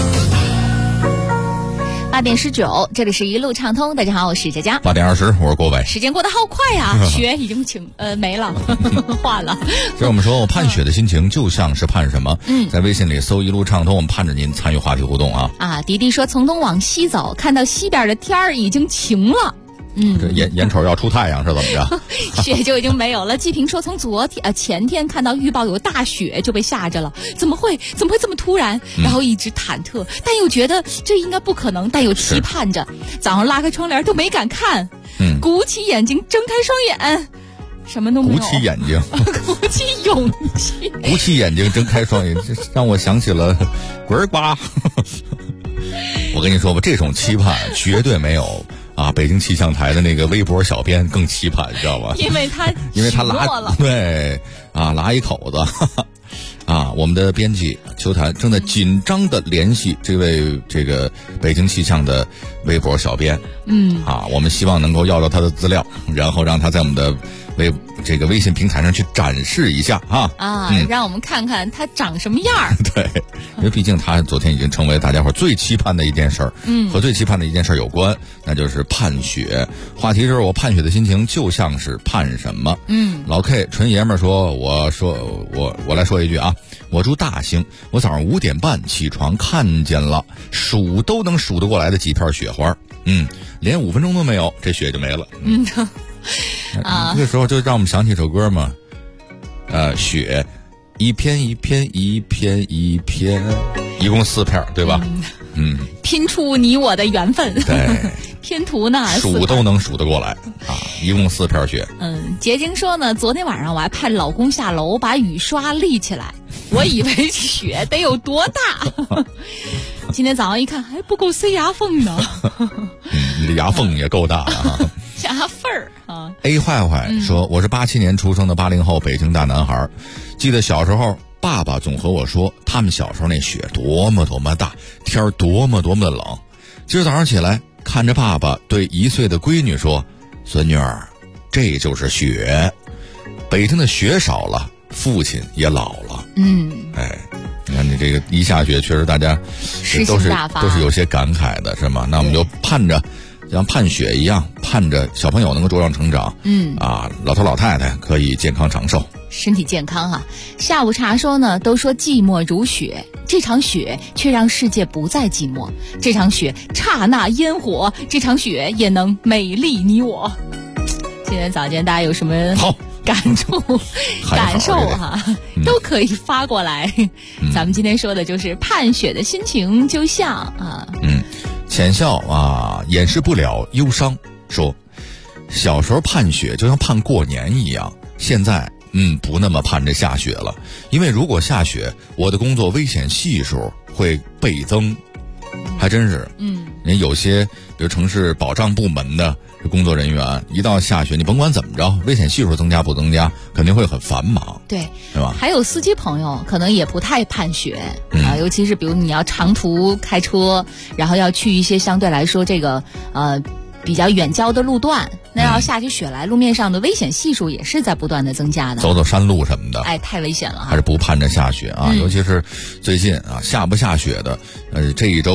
8点19，这里是一路畅通。大家好，我是佳佳。 8点20，我是郭伟。 时间过得好快呀，雪已经没了，换了。 所以我们说，我盼雪的心情就像是盼什么？在微信里搜一路畅通，我们盼着您参与话题互动迪迪说，从东往西走，看到西边的天儿已经晴了。 这眼瞅要出太阳是怎么着？ 雪就已经没有了。季平说，从前天看到预报有大雪就被吓着了，怎么会这么突然？然后一直忐忑，但又觉得这应该不可能，但又期盼着。早上拉开窗帘都没敢看，鼓起眼睛睁开双眼，什么都没有。 鼓起眼睛， 鼓起勇气， 鼓起眼睛睁开双眼，这让我想起了滚儿呱。我跟你说吧，这种期盼绝对没有北京气象台的那个微博小编更期盼，知道吧？ 因为他拉一口子我们的编辑秋谭正在紧张的联系这位北京气象的微博小编，我们希望能够要到他的资料，然后让他在我们的微信平台上去展示一下让我们看看他长什么样儿。 对，因为毕竟他昨天已经成为大家伙最期盼的一件事儿，和最期盼的一件事儿有关，那就是盼雪。话题就是我盼雪的心情就像是盼什么。老 K 纯爷们儿说，我来说一句我住大兴，我早上5点半起床，看见了数都能数得过来的几片雪花，连5分钟都没有，这雪就没了。那个时候就让我们想起一首歌嘛，雪一片一片一片一片，一共4片，对吧？ 拼出你我的缘分。 对， 拼图呢数都能数得过来一共4片雪。 结晶说呢，昨天晚上我还盼老公下楼把雨刷立起来，我以为雪得有多大。今天早上一看还不够塞牙缝呢。 你的牙缝也够大的牙缝儿 A 坏坏说，我是87年出生的80后北京大男孩，记得小时候爸爸总和我说，他们小时候那雪多么多么大，天儿多么多么的冷。今儿早上起来，看着爸爸对1岁的闺女说，孙女儿，这就是雪。北京的雪少了，父亲也老了。你看你这个一下雪，确实大家都是有些感慨的，是吗？那我们就盼着像盼雪一样，盼着小朋友能够茁壮成长，老头老太太可以健康长寿， 身体健康下午茶说呢，都说寂寞如雪，这场雪却让世界不再寂寞，这场雪刹那烟火，这场雪也能美丽你我。今天早间大家有什么感触感受都可以发过来。咱们今天说的就是盼雪的心情，就像浅笑掩饰不了忧伤，说小时候盼雪就像盼过年一样，现在不那么盼着下雪了，因为如果下雪，我的工作危险系数会倍增。还真是人有些比如城市保障部门的工作人员，一到下雪，你甭管怎么着，危险系数增加不增加，肯定会很繁忙， 对吧？ 还有司机朋友可能也不太盼雪尤其是比如你要长途开车，然后要去一些相对来说比较远郊的路段，那要下起雪来，路面上的危险系数也是在不断的增加的。 走山路什么的， 太危险了还是不盼着下雪尤其是最近下不下雪的，这一周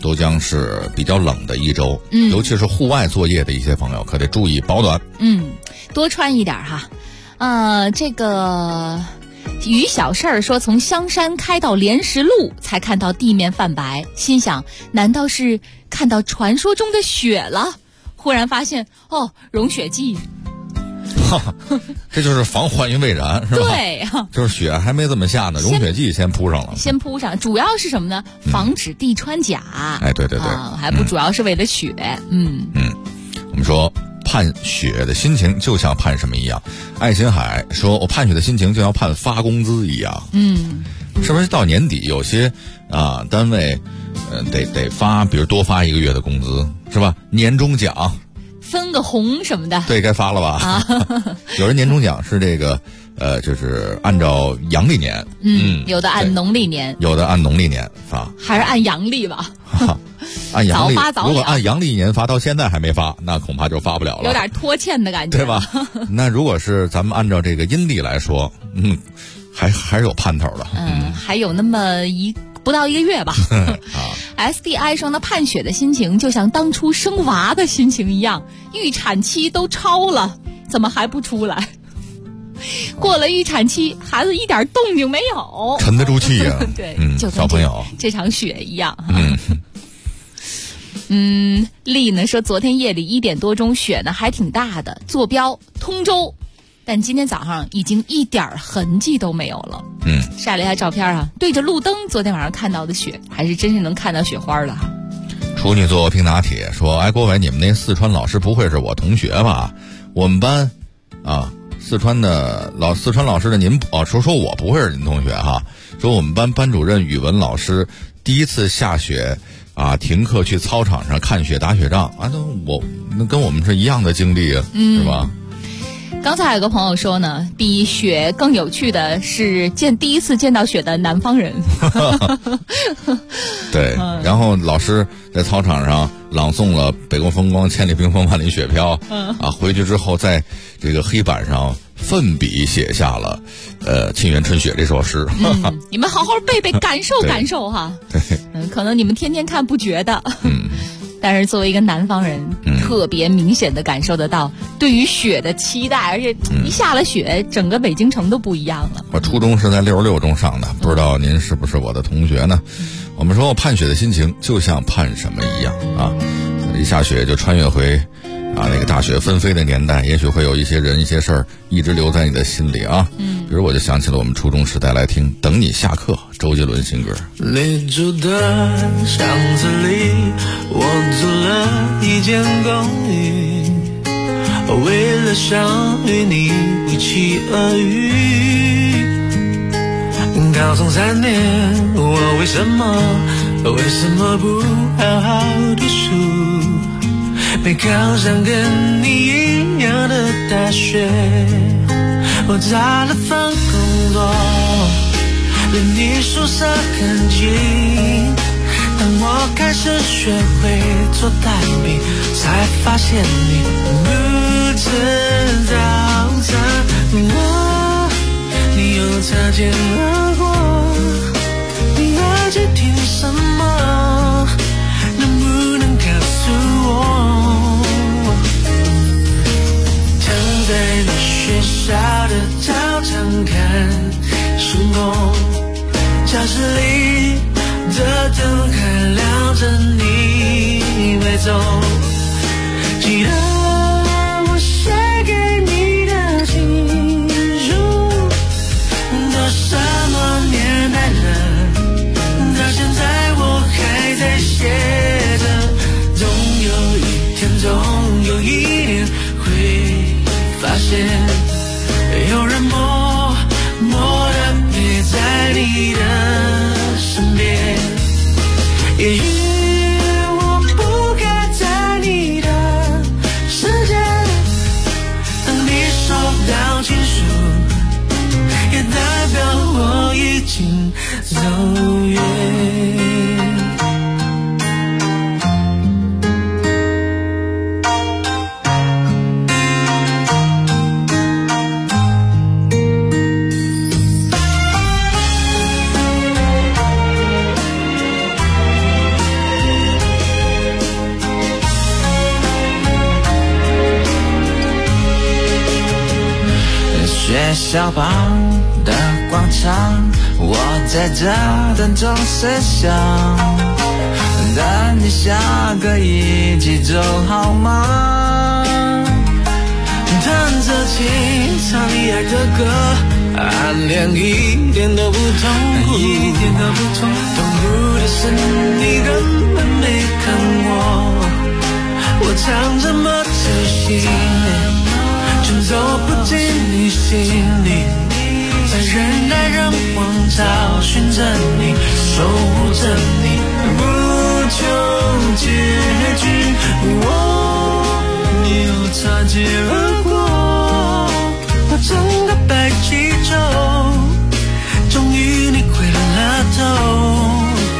都将是比较冷的一周，尤其是户外作业的一些朋友可得注意保暖。 多穿一点哈。这个于小事儿说，从香山开到莲石路才看到地面泛白，心想难道是看到传说中的雪了？忽然发现融雪剂。 这就是防患于未然，是吧？ 对， 就是雪还没怎么下呢，融雪剂先铺上了。 主要是什么呢？防止地穿甲。 对， 还不主要是为了雪。 我们说盼雪的心情就像盼什么一样？爱琴海说，我盼雪的心情就像盼发工资一样。是不是到年底有些单位得发，比如多发1个月的工资，是吧？年终奖。 分个红什么的， 对，该发了吧？有人年终奖是这个，就是按照阳历年， 有的按农历年， 有的按农历年发， 还是按阳历吧？ 按阳历， 早发早如果按阳历年发，到现在还没发，那恐怕就发不了了， 有点拖欠的感觉， 对吧？那如果是咱们按照这个阴历来说，还是有盼头的， 还有那么不到1个月吧。SDI 说呢，盼雪的心情就像当初生娃的心情一样，预产期都超了，怎么还不出来？过了预产期，孩子一点动静没有， 沉得住气呀。 对，就跟小朋友这场雪一样。丽呢说，昨天夜里1点多钟雪呢还挺大的，坐标通州，但今天早上已经一点痕迹都没有了。晒了一下照片对着路灯，昨天晚上看到的雪，还是真是能看到雪花了。 处女座平拿铁说，郭伟，你们那四川老师不会是我同学吧？我们班四川老师的您说我不会是您同学哈。说我们班班主任语文老师第一次下雪停课去操场上看雪打雪仗那跟我们是一样的经历是吧？ 刚才有个朋友说呢，比雪更有趣的是第一次见到雪的南方人。 对，然后老师在操场上朗诵了北国风光千里冰封万里雪飘回去之后在这个黑板上奋笔写下了沁园春雪这首诗。 你们好好背背，感受感受哈。 对， 可能你们天天看不觉得。但是作为一个南方人，特别明显的感受得到对于雪的期待，而且一下了雪，整个北京城都不一样了。 我初中是在66中上的，不知道您是不是我的同学呢？我们说我盼雪的心情就像盼什么一样一下雪就穿越回那个大雪纷飞的年代，也许会有一些人一些事儿一直留在你的心里比如我就想起了我们初中时代，来听等你下课，周杰伦新歌。 你住的巷子里，我租了一间公寓，为了想与你一起而语。高中3年，我为什么不好好读书，没考上跟你一样的大学，我找了份工作，离你宿舍很近。当我开始学会做蛋饼，才发现你不吃早餐，你又擦肩而过。你爱去听什么？能不能告诉我？躺在你学校的操场看星空，教室里的灯还亮着，你没走。记得我写给你的情书，都什么年代了，到现在我还在写着。总有一天，总有一年会发现，有人默默地陪在你的身边。也许我不该在你的世界，当你收到情书，也代表我已经走远。 校旁的广场，我在这等钟声响，等你下课一起走好吗？弹着琴，唱你爱的歌，暗恋一点都不痛苦，痛苦的是你根本没看我唱这么仔细，却走不进你心里，在人来人往找寻着你，守护着你，不求结局，你又擦肩而过，我整个白气球，终于你回了头。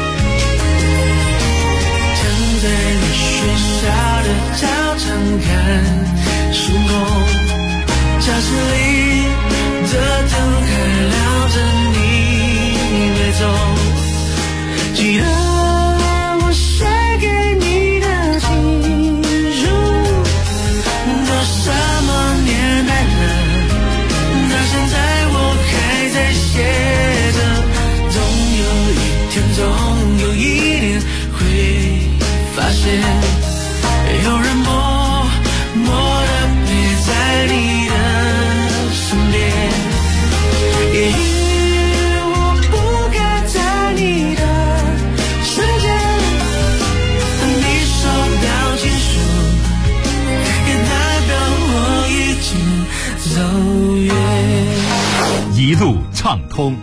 在学校的操场看星空，教室里的灯还亮着你没走，记得我写给你的情书，都什么年代了，到现在我还在写着，总有一天，总有一年会发现有人默的陪在你的身边，我不该在你的世界，你收到情书，也代表我已经走远。 一路畅通。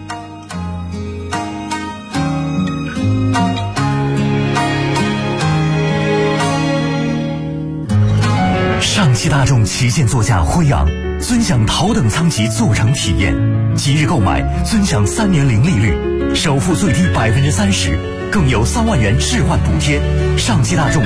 上汽大众旗舰座驾辉昂，尊享头等舱级座乘体验。即日购买，尊享3年零利率，首付最低30%，更有3万元置换补贴。上汽大众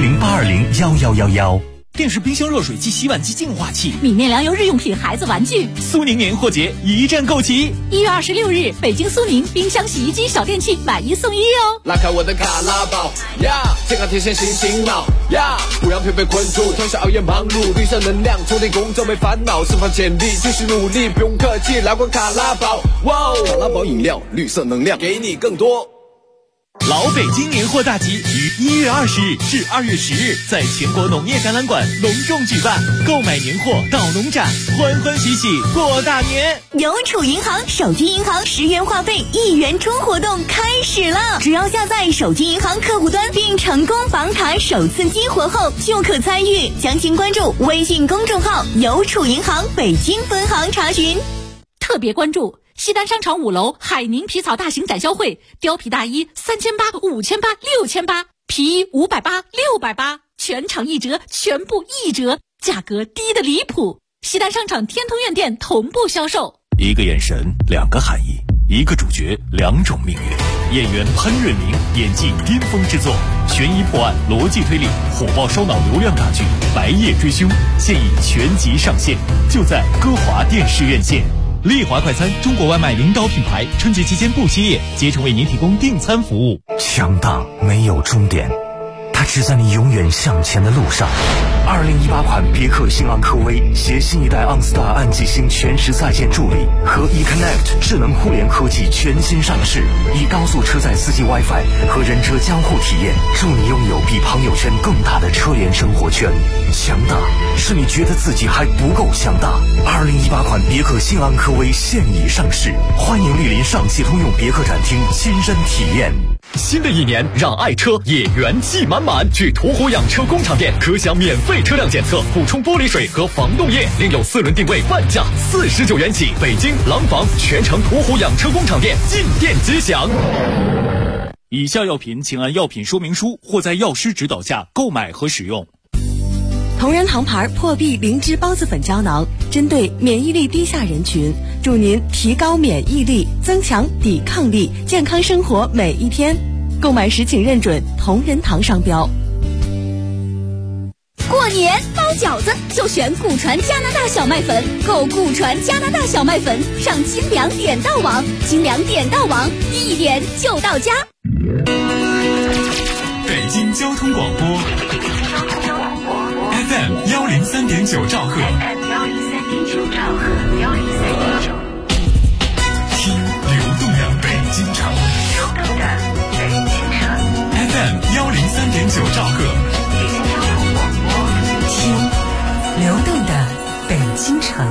400-820-1111。 电视、冰箱、热水器、洗碗机、净化器、 米面粮油日用品、孩子玩具。 苏宁年货节一站购齐。 1月26日，北京苏宁冰箱、洗衣机、小电器买1送1哦。 拉开我的卡拉宝呀，健康提神醒醒脑呀，不让疲惫困住，通宵熬夜忙碌，绿色能量充电工作没烦恼，释放潜力继续努力，不用客气，来罐卡拉宝，哇，卡拉宝饮料，绿色能量，给你更多。 老北京年货大集于1月20日至2月10日在全国农业展览馆隆重举办，购买年货到农展，欢欢喜喜过大年。 邮储银行手机银行10元话费1元充活动开始了，只要下载手机银行客户端并成功绑卡首次激活后就可参与，详情关注微信公众号邮储银行北京分行查询。 特别关注西单商场5楼海宁皮草大型展销会，貂皮大衣3800、5800、6800，皮衣580、680，全场1折，全部1折，价格低得离谱。西单商场天通苑店同步销售。 一个眼神2个含义，一个主角2种命运。演员潘粤明演技巅峰之作，悬疑破案、逻辑推理，火爆烧脑流量大剧《白夜追凶》现已全集上线，就在歌华电视院线。丽华快餐，中国外卖领导品牌，春节期间不歇业，竭诚为您提供订餐服务。 强大没有终点，它只在你永远向前的路上。2018款别克新昂科威携新一代 OnStar 暗记星全时在线助理和 eConnect 智能互联科技全新上市，以高速车载司机 WiFi 和人车交互体验，助你拥有比朋友圈更大的车联生活圈。强大是你觉得自己还不够强大。2018款别克新昂科威现已上市，欢迎莅临上汽通用别克展厅亲身体验。 新的一年，让爱车也元气满满。去途虎养车工厂店，可享免费车辆检测、补充玻璃水和防冻液，另有4轮定位半价，49元起。北京廊坊全城途虎养车工厂店进店即享。 以下药品请按药品说明书或在药师指导下购买和使用。 同仁堂牌破壁灵芝孢子粉胶囊，针对免疫力低下人群，助您提高免疫力，增强抵抗力，健康生活每一天。购买时请认准同仁堂商标。 过年包饺子就选古传加拿大小麦粉，购古传加拿大小麦粉上精粮点到网，精粮点到网，一点就到家。 北京交通广播 FM 103.9兆赫。 京城， 流动的北京城。 FM 103.9兆赫， 北京交通广播，听流动的北京城。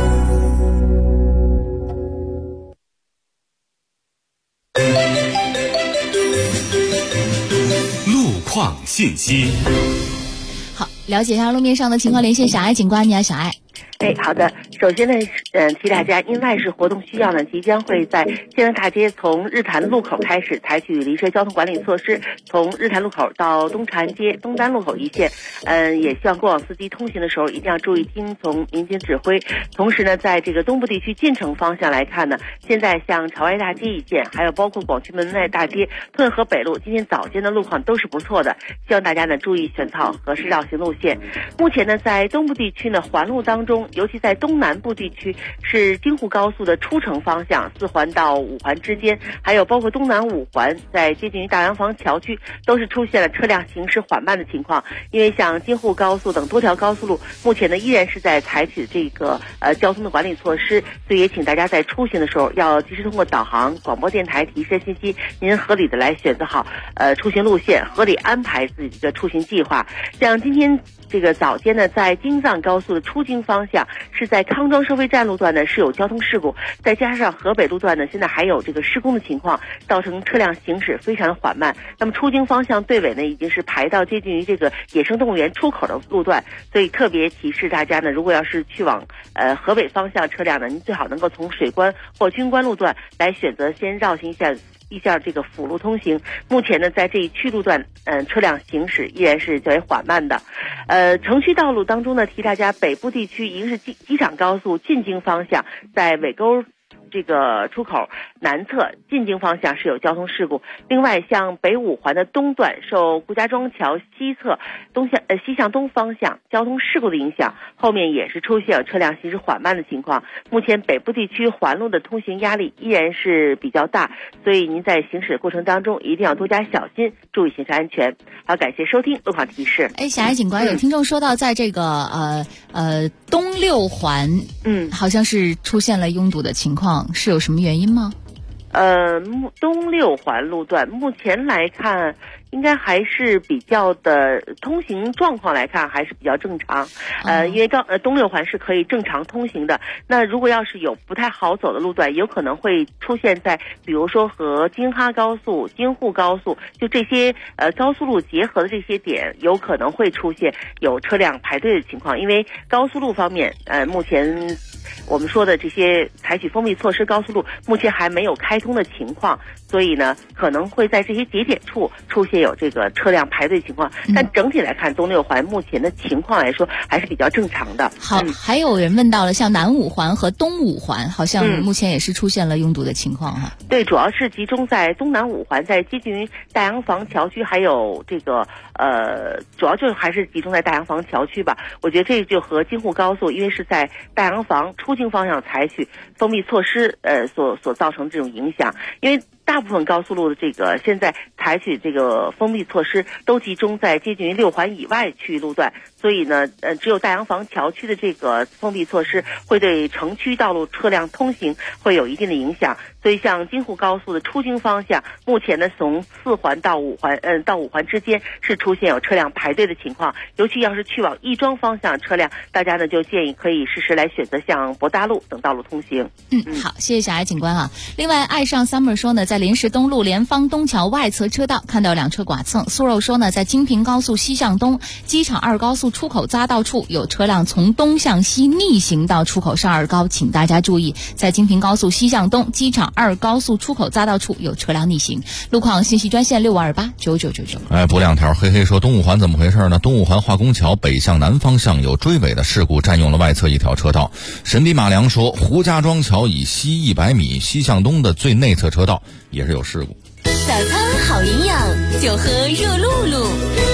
路况信息。 好，了解一下路面上的情况，连线小艾警官。你好，小艾。 好的。首先呢，提大家，因外事活动需要呢，即将会在建安大街从日坛路口开始采取临时交通管理措施，从日坛路口到东长安街东单路口一线。也希望过往司机通行的时候一定要注意听从民警指挥。同时呢，在这个东部地区进城方向来看呢，现在像朝外大街一线，还有包括广渠门外大街、顿河北路，今天早间的路况都是不错的，希望大家呢注意选择合适绕行路线。目前呢，在东部地区呢环路当中，尤其在东南部地区是京沪高速的出城方向4环到5环之间，还有包括东南5环在接近于大洋房桥区都是出现了车辆行驶缓慢的情况。因为像京沪高速等多条高速路目前呢依然是在采取这个交通的管理措施，所以也请大家在出行的时候要及时通过导航、广播电台提示信息，您合理的来选择好出行路线，合理安排自己的出行计划。像今天这个早间呢，在京藏高速的出京方向是在康庄收费站路段呢是有交通事故，再加上河北路段呢现在还有这个施工的情况，造成车辆行驶非常的缓慢。那么出京方向队尾呢已经是排到接近于这个野生动物园出口的路段，所以特别提示大家呢，如果要是去往河北方向车辆呢，您最好能够从水关或军关路段来选择先绕行一下这个辅路通行。目前呢，在这一区路段，车辆行驶依然是较为缓慢的。城区道路当中呢，提大家北部地区一个是机场高速进京方向，在尾沟这个出口南侧进京方向是有交通事故。另外，像北5环的东段受顾家庄桥西侧西向东方向交通事故的影响，后面也是出现了车辆行驶缓慢的情况。目前北部地区环路的通行压力依然是比较大，所以您在行驶的过程当中一定要多加小心，注意行车安全。好，感谢收听路况提示。 小艾警官，有听众说到在这个东6环，好像是出现了拥堵的情况。是有什么原因吗？ 东6环路段目前来看应该还是比较的通行状况来看还是比较正常。因为东6环是可以正常通行的。那如果要是有不太好走的路段，有可能会出现在比如说和京哈高速、京沪高速就这些高速路结合的这些点，有可能会出现有车辆排队的情况。因为高速路方面目前我们说的这些采取封闭措施高速路目前还没有开通的情况，所以呢可能会在这些节点处出现有这个车辆排队情况。但整体来看，东6环目前的情况来说还是比较正常的。 好，还有人问到了像南5环和东5环好像目前也是出现了拥堵的情况哈。 对，主要是集中在东南5环，在接近于大洋房桥区，还有这个主要就还是集中在大洋房桥区吧。我觉得这就和京沪高速因为是在大洋房出京方向采取封闭措施所造成这种影响。因为大部分高速路的这个现在采取这个封闭措施都集中在接近于6环以外区域路段，所以呢只有大洋房桥区的这个封闭措施会对城区道路车辆通行会有一定的影响。所以像京沪高速的出京方向目前呢从4环到5环到5环之间是出现有车辆排队的情况。尤其要是去往亦庄方向车辆，大家呢就建议可以适时来选择像博大路等道路通行。 好，谢谢小艾警官啊。另外，爱上 Summer 说呢，在临时东路联芳东桥外侧车道看到2车剐蹭。苏肉说呢，在京平高速西向东机场2高速出口匝道处有车辆从东向西逆行到出口上2高，请大家注意，在京平高速西向东机场2高速出口匝道处有车辆逆行。路况信息专线65289999。 补2条，黑黑说东5环怎么回事呢？东5环化工桥北向南方向有追尾的事故，占用了外侧1条车道。神笔马良说胡家庄桥以西100米西向东的最内侧车道也是有事故。 早餐好营养，就喝热露露。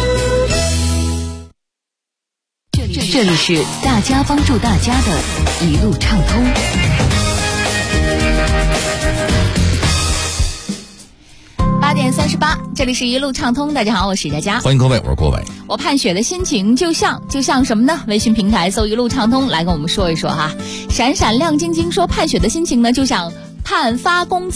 这里是大家帮助大家的一路畅通。 8点38，这里是一路畅通。大家好，我是佳佳， 欢迎各位，我是郭伟。 我盼雪的心情就像什么呢？微信平台搜一路畅通来跟我们说一说哈。闪闪亮晶晶说盼雪的心情呢，就像盼发工资，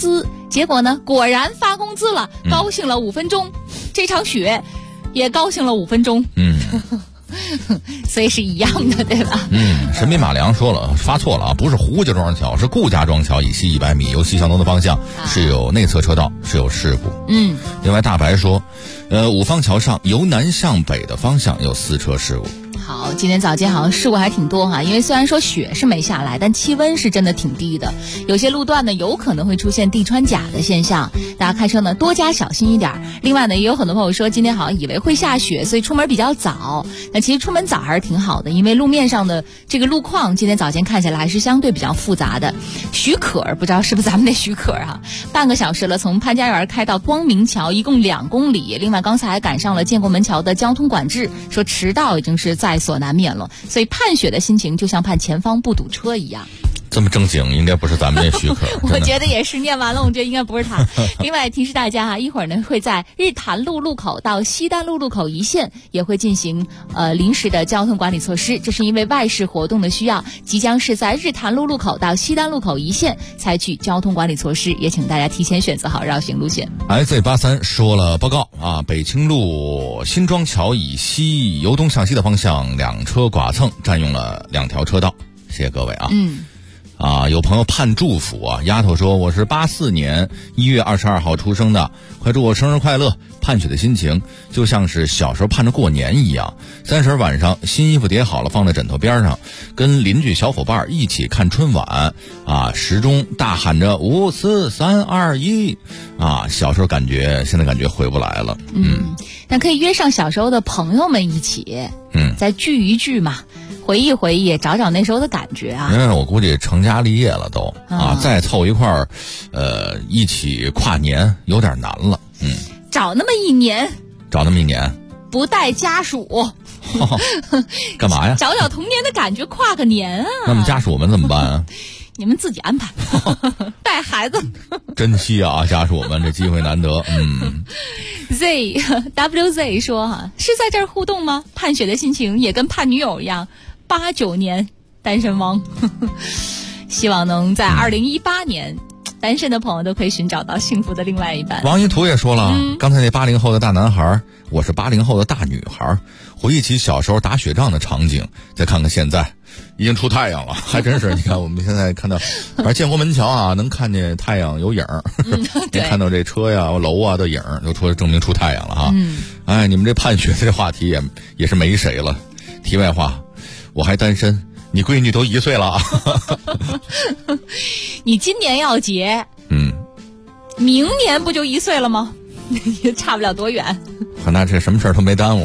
结果呢，果然发工资了，高兴了5分钟，这场雪也高兴了5分钟。所以是一样的，对吧？ 神笔马良说了，发错了啊，不是胡家庄桥，是顾家庄桥，以西100米，由西向东的方向是有内侧车道，是有事故。另外大白说，五方桥上由南向北的方向有4车事故。 好，今天早间好像事故还挺多哈，因为虽然说雪是没下来，但气温是真的挺低的，有些路段呢有可能会出现地穿甲的现象，大家开车呢多加小心一点。另外呢，也有很多朋友说今天好像以为会下雪，所以出门比较早。那其实出门早还是挺好的，因为路面上的这个路况今天早间看起来还是相对比较复杂的。许可不知道是不是咱们的许可啊？半个小时了，从潘家园开到光明桥，一共2公里。另外刚才还赶上了建国门桥的交通管制，说迟到已经是在所难免了，所以盼雪的心情就像盼前方不堵车一样。 这么正经应该不是咱们这许可。 我觉得也是，念完了我觉得应该不是他。另外提示大家一会儿呢会在日坛路路口到西单路路口一线也会进行临时的交通管理措施，这是因为外事活动的需要，即将是在日坛路路口到西单路口一线采取交通管理措施，也请大家提前选择好绕行路线。 IZ83 说了，报告啊，北清路新庄桥以西由东向西的方向2车剐蹭，占用了2条车道。谢谢各位啊。有朋友盼祝福啊，丫头说我是84年1月22号出生的，快祝我生日快乐。盼雪的心情就像是小时候盼着过年一样，30晚上新衣服叠好了放在枕头边上，跟邻居小伙伴一起看春晚啊，时钟大喊着5、4、3、2、1啊，小时候感觉现在感觉回不来了。 那可以约上小时候的朋友们一起再聚一聚嘛，回忆回忆，找找那时候的感觉啊。 因为我估计成家立业了都再凑一块儿一起跨年有点难了。 找那么一年不带家属干嘛呀？ 找找童年的感觉，跨个年啊。 那么家属们怎么办啊？ 你们自己安排带孩子珍惜啊，家属们，这机会难得。 WZ 说是在这儿互动吗？盼雪的心情也跟盼女友一样，89年单身汪希望能在2018年单身的朋友都可以寻找到幸福的另外一半。 王一图也说了，刚才那80后的大男孩，我是80后的大女孩，回忆起小时候打雪仗的场景，再看看现在已经出太阳了，还真是。你看我们现在看到反正建国门桥啊，能看见太阳有影儿，能看到这车呀楼啊的影儿，都说证明出太阳了哈。哎，你们这盼雪的这话题也是没谁了。题外话，我还单身，你闺女都1岁了你今年要结明年不就1岁了吗？也差不了多远。 那这什么事儿都没耽误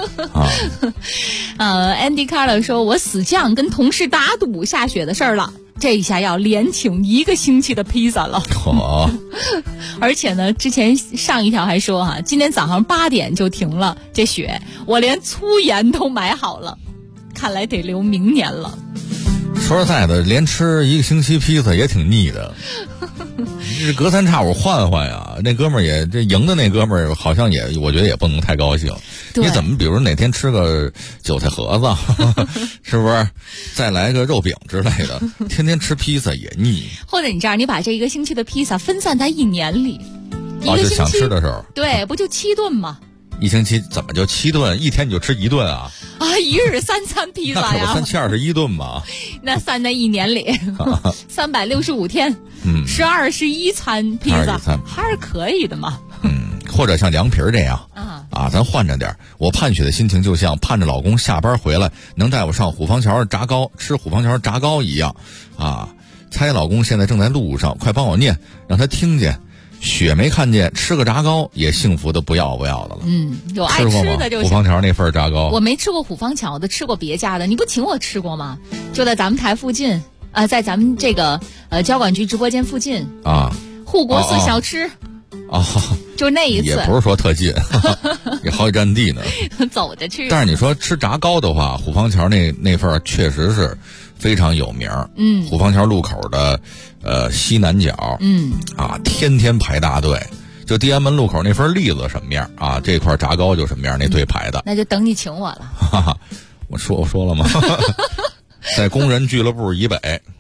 Andy Carter 说，我死犟跟同事打赌下雪的事儿了，这一下要连请1个星期的披萨了。而且呢，之前上一条还说今天早上8点就停了这雪，我连粗盐都买好了，看来得留明年了。 说实在的，连吃1个星期披萨也挺腻的，这隔三差五换换呀。那哥们儿也这赢的那哥们儿好像也，我觉得也不能太高兴。你怎么比如哪天吃个韭菜盒子是不是再来个肉饼之类的，天天吃披萨也腻。 或者你这样，你把这1个星期的披萨分散在1年里， 就想吃的时候， 对，不就7顿吗 ？1星期怎么就7顿？一天你就吃1顿啊？ 一日3餐披萨呀？ 那3、7、21顿嘛。 那散在1年里，365天，21餐披萨还是可以的嘛。 或者像凉皮这样咱换着点。我盼雪的心情就像盼着老公下班回来能带我上虎坊桥炸糕，吃虎坊桥炸糕一样猜老公现在正在路上，快帮我念，让他听见。雪没看见，吃个炸糕也幸福的不要的了。 有爱吃的就是虎坊桥那份炸糕， 我没吃过虎坊桥的，吃过别家的。你不请我吃过吗？就在咱们台附近在咱们这个交管局直播间附近护国寺小吃就那一次， 也不是说特近也好几站地呢走着去。 但是你说吃炸糕的话，虎坊桥那份确实是非常有名。虎坊桥路口的西南角天天排大队。就地安门路口那份栗子什么样这块炸糕就什么样，那队排的。 那就等你请我了我说了吗在工人俱乐部以北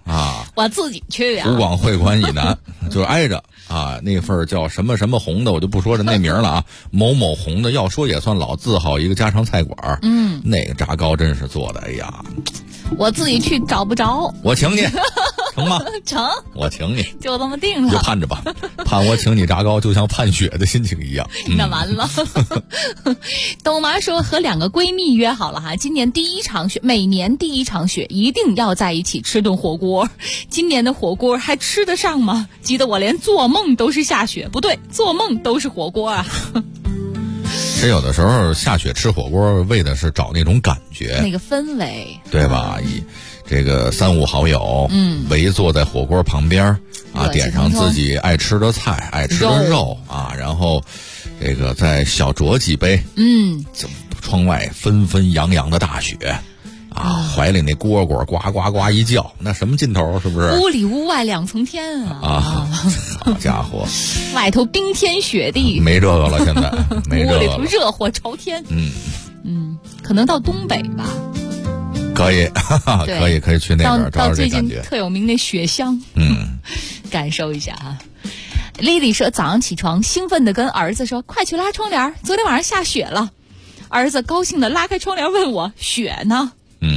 我自己去呀。 湖广会馆以南就是挨着啊，那份叫什么什么红的，我就不说那名了啊，某某红的，要说也算老字号一个家常菜馆。那个炸糕真是做的，哎呀， 我自己去找不着， 我请你，成吗？ 成， 我请你， 就这么定了。 就盼着吧，盼我请你炸糕，就像盼雪的心情一样。 那完了。董妈说和2个闺蜜约好了哈，今年第一场雪，每年第一场雪一定要在一起吃顿火锅。今年的火锅还吃得上吗？急得我连做梦都是下雪，不对，做梦都是火锅啊。 这有的时候下雪吃火锅，为的是找那种感觉， 那个氛围， 对吧？这个3、5好友，围坐在火锅旁边啊，点上自己爱吃的菜、爱吃的肉啊，然后这个再小酌几杯，窗外纷纷扬扬的大雪。怀里那蝈蝈呱呱呱一叫，那什么劲头是不是？ 屋里屋外2层天啊！ 好家伙， 外头冰天雪地， 没这个了，现在没这个了。 屋里头热火朝天。可能到东北吧。 可以，可以去那边找找这感觉。 到最近特有名那雪乡，感受一下啊。丽丽说早上起床兴奋地跟儿子说：“快去拉窗帘，昨天晚上下雪了。”儿子高兴地拉开窗帘问我：“雪呢？”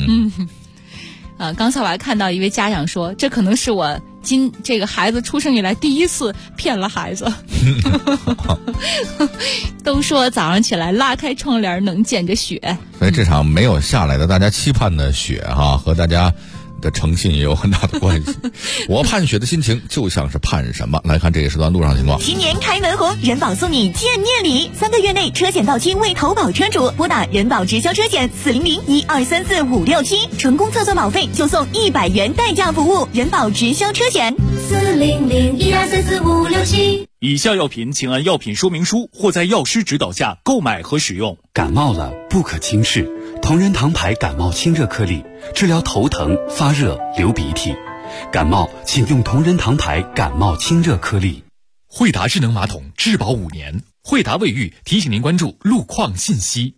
刚才我还看到一位家长说，这可能是我这个孩子出生以来第一次骗了孩子。都说早上起来拉开窗帘能见着雪， 所以这场没有下来的大家期盼的雪和大家的诚信也有很大的关系。我盼雪的心情就像是盼什么。来看这个时段路上情况。 新年开门红，人保送你见面礼，3个月内车险到期为投保车主拨打人保直销车险400-1234-567，纯公测算保费就送100元代驾服务。人保直销车险400-1234-567。 以下药品请按药品说明书或在药师指导下购买和使用。 感冒了不可轻视，同仁堂牌感冒清热颗粒，治疗头疼、发热、流鼻涕。感冒请用同仁堂牌感冒清热颗粒。 惠达智能马桶质保5年。惠达卫浴提醒您关注路况信息。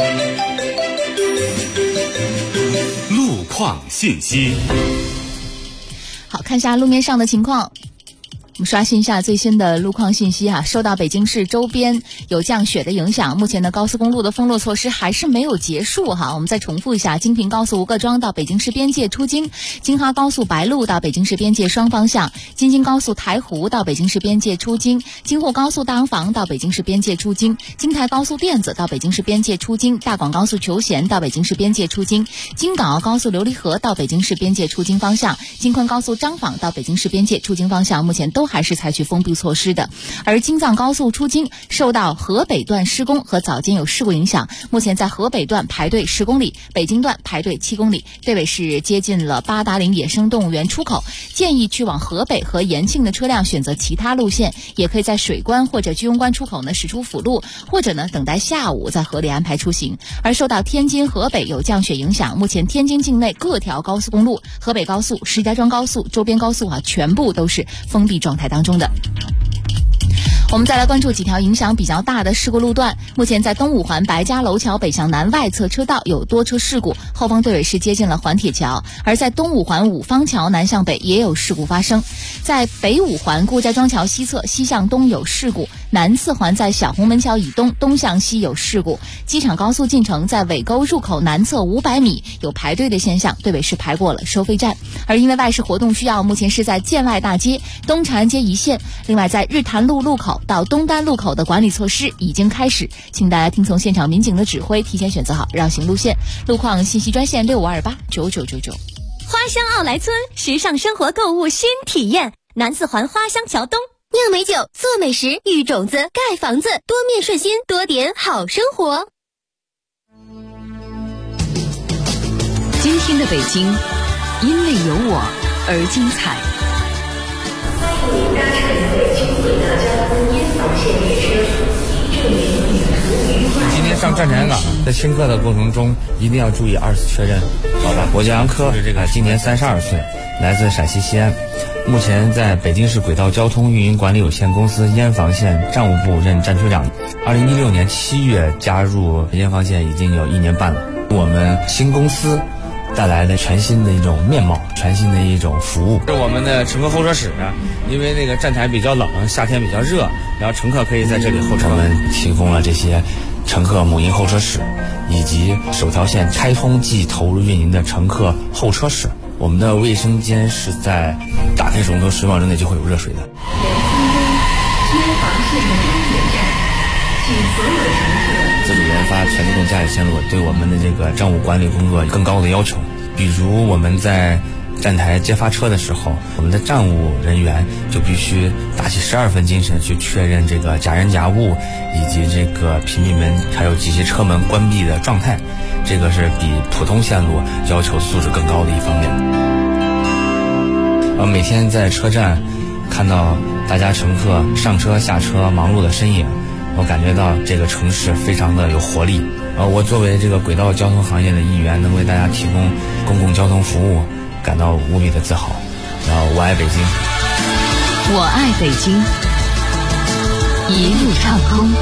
路况信息。 好，看一下路面上的情况。我们刷新一下最新的路况信息受到北京市周边有降雪的影响，目前的高速公路的封路措施还是没有结束我们再重复一下：京平高速吴各庄到北京市边界出京，京哈高速白鹿到北京市边界双方向，京津高速台湖到北京市边界出京，京沪高速大洋坊到北京市边界出京，京台高速甸子到北京市边界出京，大广高速求贤到北京市边界出京，京港澳高速琉璃河到北京市边界出京方向，京昆高速张坊到北京市边界出京方向，目前都还是采取封闭措施的。而京藏高速出京受到河北段施工和早间有事故影响，目前在河北段排队10公里，北京段排队7公里，队尾是接近了八达岭野生动物园出口，建议去往河北和延庆的车辆选择其他路线，也可以在水关或者居庸关出口驶出辅路，或者等待下午在合理安排出行。而受到天津河北有降雪影响，目前天津境内各条高速公路、河北高速、石家庄高速、周边高速全部都是封闭状态当中的。我们再来关注几条影响比较大的事故路段。目前在东五环白家楼桥北向南外侧车道有多车事故，后方队尾是接近了环铁桥。而在东五环五方桥南向北也有事故发生，在北五环顾家庄桥西侧西向东有事故，南四环在小红门桥以东东向西有事故，机场高速进城在尾沟入口南侧500米有排队的现象，队尾是排过了收费站。而因为外事活动需要，目前是在建外大街、东长安街一线，另外在日坛路路口到东单路口的管理措施已经开始，请大家听从现场民警的指挥，提前选择好绕行路线。路况信息专线65289999。 花乡奥莱村，时尚生活购物新体验，南四环花乡桥东，酿美酒，做美食，育种子，盖房子，多面顺心，多点好生活。 今天的北京，因为有我而精彩。 欢迎搭乘北京轨道交通燕房线列车，祝您旅途愉快。 今天上站台岗，在听课的过程中一定要注意2次确认，好吧？我叫杨科，今年32岁，来自陕西西安，目前在北京市轨道交通运营管理有限公司燕房线站务部任站区长。2016年7月加入燕房线已经有1年半了。我们新公司带来的全新的一种面貌，全新的一种服务。是我们的乘客候车室，因为那个站台比较冷，夏天比较热，然后乘客可以在这里候车。我们提供了这些乘客母婴候车室，以及首条线开通即投入运营的乘客候车室。我们的卫生间是在打开水龙头10秒钟内就会有热水的。自主研发全自动驾驶线路对我们的这个站务管理工作更高的要求，比如我们在站台接发车的时候，我们的站务人员就必须打起12分精神去确认这个夹人夹物以及这个屏蔽门还有机械车门关闭的状态，这个是比普通线路要求素质更高的一方面。每天在车站看到大家乘客上车下车忙碌的身影，我感觉到这个城市非常的有活力。我作为这个轨道交通行业的一员，能为大家提供公共交通服务，感到无比的自豪。然后我爱北京， 我爱北京，一路畅通。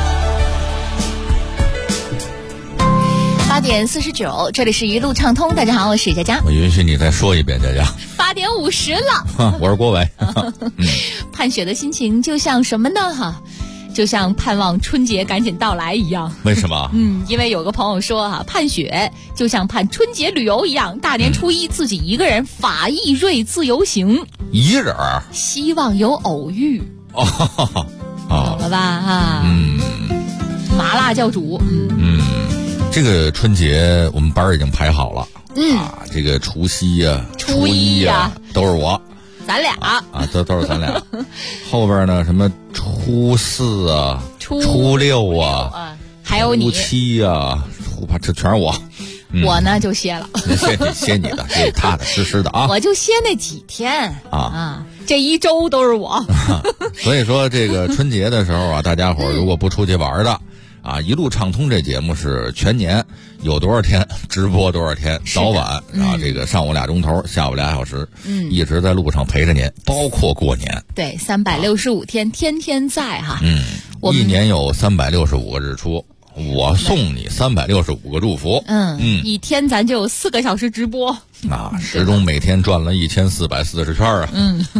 8点49，这里是一路畅通。大家好，我是佳佳。 我允许你再说一遍，佳佳。 8点50了。 我是郭伟。 盼雪的心情就像什么呢？就像盼望春节赶紧到来一样。 为什么？ 因为有个朋友说盼雪就像盼春节旅游一样，大年初一自己一个人法意瑞自由行。 一人？ 希望有偶遇。懂了吧？麻辣教主。 这个春节我们班已经排好了。这个除夕呀、初一呀，都是我。 咱俩都是咱俩。后边呢，什么初4啊、初6啊， 还有你初7啊、初8，这全是我。 我呢就歇了。 歇你的，这踏踏实实的啊。 我就歇那几天这一周都是我。 所以说这个春节的时候大家伙如果不出去玩的一路畅通这节目是全年有多少天直播多少天，早晚这个上午2钟头，下午2小时，一直在路上陪着您，包括过年。 对，365天，天天在哈。 一年有365个日出，我送你365个祝福。 一天咱就有4个小时直播时钟每天转了1440圈啊。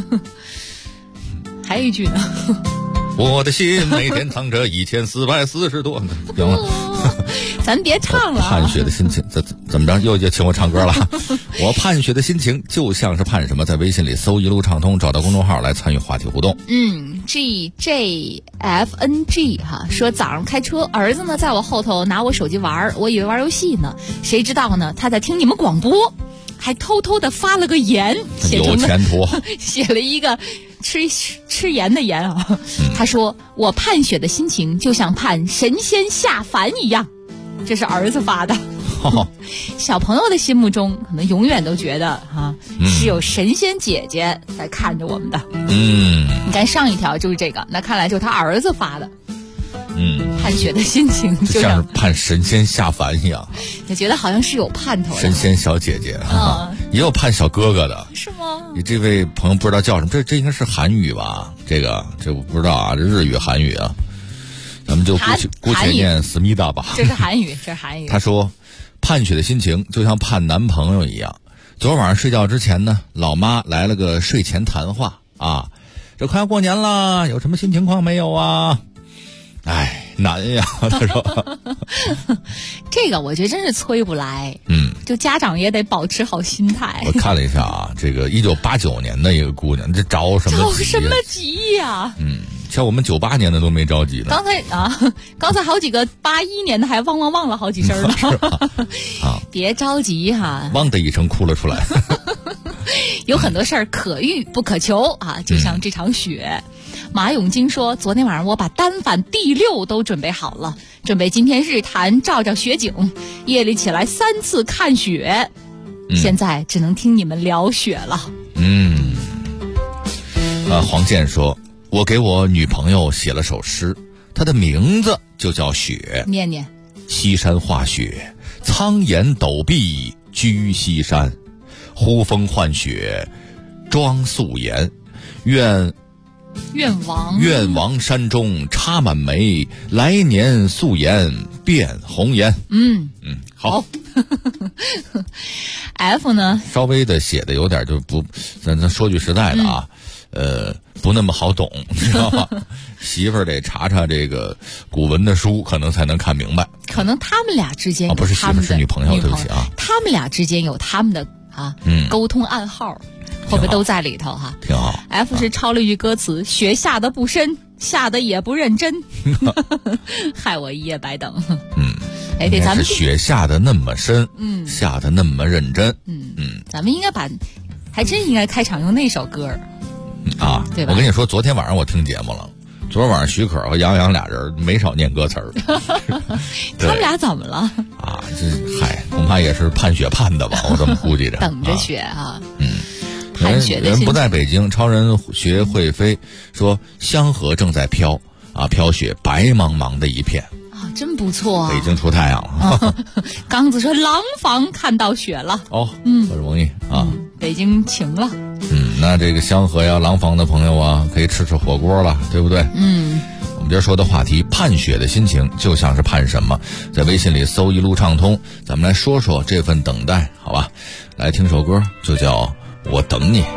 还有一句呢。 我的心每天藏着1440多。行了， 咱别唱了。 盼雪的心情怎么着？又请我唱歌了。我盼雪的心情就像是盼什么？在微信里搜一路畅通，找到公众号来参与话题互动。 GJFNG 说早上开车，儿子呢在我后头拿我手机玩，我以为玩游戏呢，谁知道呢他在听你们广播，还偷偷的发了个言， 有前途， 写了一个吃盐的盐他说我盼雪的心情就像盼神仙下凡一样，这是儿子发的。小朋友的心目中可能永远都觉得是有神仙姐姐在看着我们的。你看上一条就是这个，那看来就是他儿子发的。盼雪的心情就像是盼神仙下凡一样， 就觉得好像是有盼头的。 神仙小姐姐也有盼小哥哥的， 是吗？ 你这位朋友不知道叫什么，这应该是韩语吧？这我不知道这日语韩语咱们就姑且念思密达吧。 这是韩语，这是韩语。 他说，盼雪的心情就像盼男朋友一样。昨晚上睡觉之前呢，老妈来了个睡前谈话这快要过年了，有什么新情况没有啊？难呀，他说。 这个我觉得真是催不来。就家长也得保持好心态。 我看了一下这个1989年的一个姑娘，这着什么急呀？ 像我们98年的都没着急呢。 刚才好几个81年的还忘了好几声呢。别着急汪的一声哭了出来。 有很多事儿可遇不可求就像这场雪。马永金说，昨天晚上我把单反第6都准备好了，准备今天日坛照雪景，夜里起来3次看雪。现在只能听你们聊雪了。 黄健说，我给我女朋友写了首诗，她的名字就叫雪。 念念。 西山化雪，苍岩陡壁居西山，呼风唤雪装素颜，愿愿王山中插满梅，来年素颜变红颜。好。 F 呢？ 稍微的写的有点就不，咱说句实在的啊，不那么好懂，知道吧？媳妇儿得查查这个古文的书，可能才能看明白。 可能他们俩之间有不是媳妇儿是女朋友，对不起啊。 他们俩之间有他们的沟通暗号，会不会都在里头哈？ 挺好。 F 是抄了一句歌词：雪下的不深，下的也不认真，害我一夜白等。对，咱们雪下的那么深，下的那么认真， 咱们应该还真应该开场用那首歌对吧？ 我跟你说，昨天晚上我听节目了，昨天晚上徐可和杨洋俩人没少念歌词儿。 他们俩怎么了？ 恐怕也是盼雪盼的吧，我这么估计着。 等着雪盼雪的人不在北京，超人学会飞说香河正在飘雪，白茫茫的一片。 真不错北京出太阳了。 刚子说廊坊看到雪了。 不容易北京晴了。 那这个香河呀、廊坊的朋友啊，可以吃火锅了，对不对？我们今儿说的话题，盼雪的心情就像是盼什么？在微信里搜一路畅通，咱们来说说这份等待，好吧？来听首歌，就叫我等你。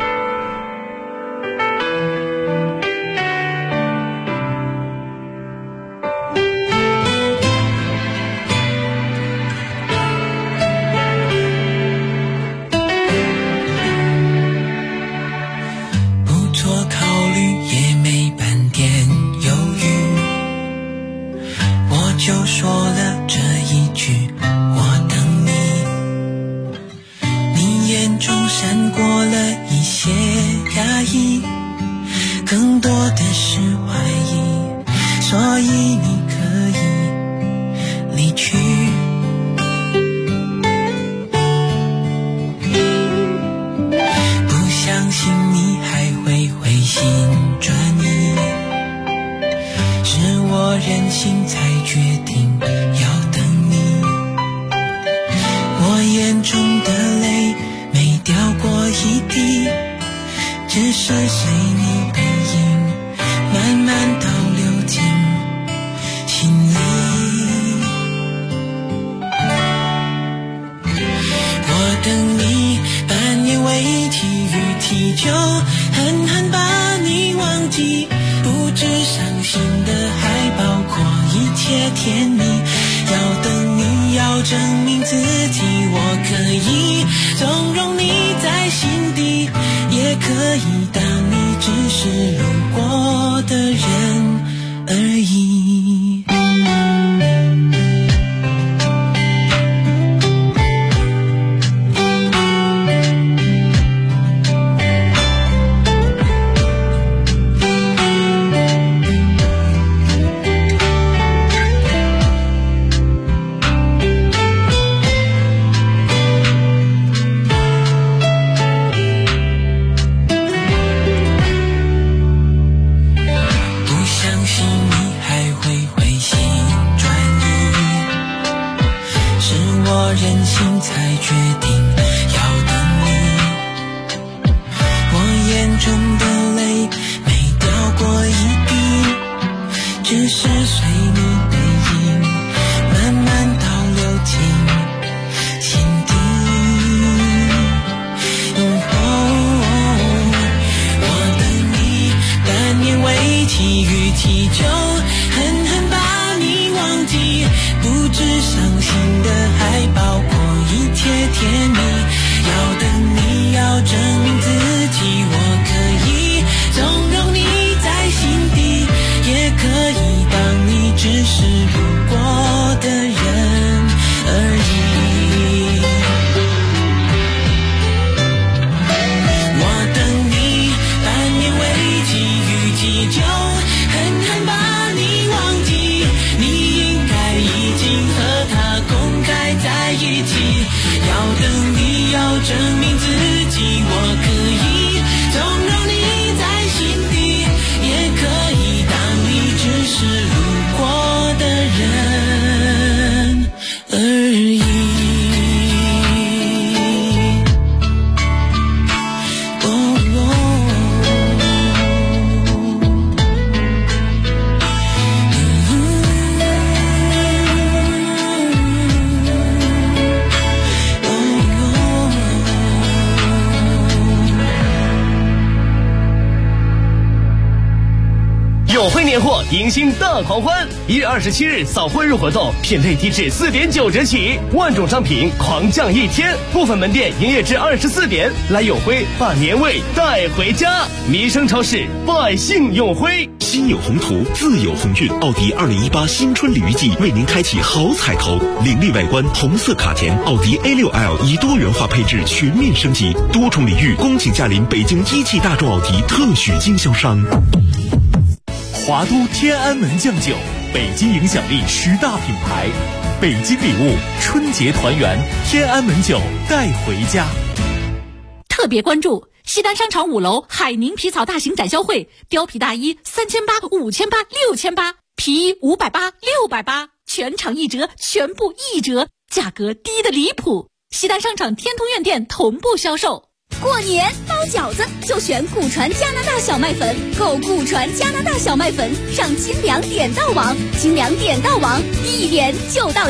年货迎新大狂欢！1月27日扫婚日活动，品类低至4.9折起，万种商品狂降1天，部分门店营业至24点，来永辉把年味带回家。民生超市，百姓永辉。 心有宏图，自有鸿运。奥迪2018新春礼遇季为您开启好彩头，凌厉外观，红色卡钿，奥迪 A6L 以多元化配置全面升级，多重礼遇，恭请驾临北京一汽大众奥迪特许经销商。 华都天安门酱酒，北京影响力10大品牌，北京礼物，春节团圆，天安门酒带回家。 特别关注西单商场5楼海宁皮草大型展销会，貂皮大衣3800、5800、6800，皮衣580、680，全场1折，全部1折，价格低得离谱。西单商场天通苑店同步销售。 过年包饺子就选古传加拿大小麦粉，购古传加拿大小麦粉上精粮点到网，精粮点到网，1点就到家。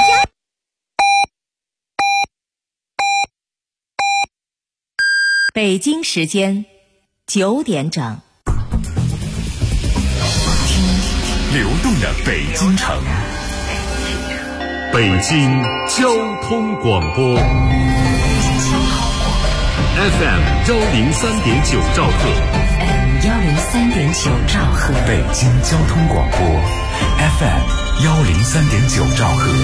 北京时间9点整， 流动的北京城，北京交通广播 FM 103.9兆赫 103.9兆赫， 北京交通广播 FM 103.9兆赫。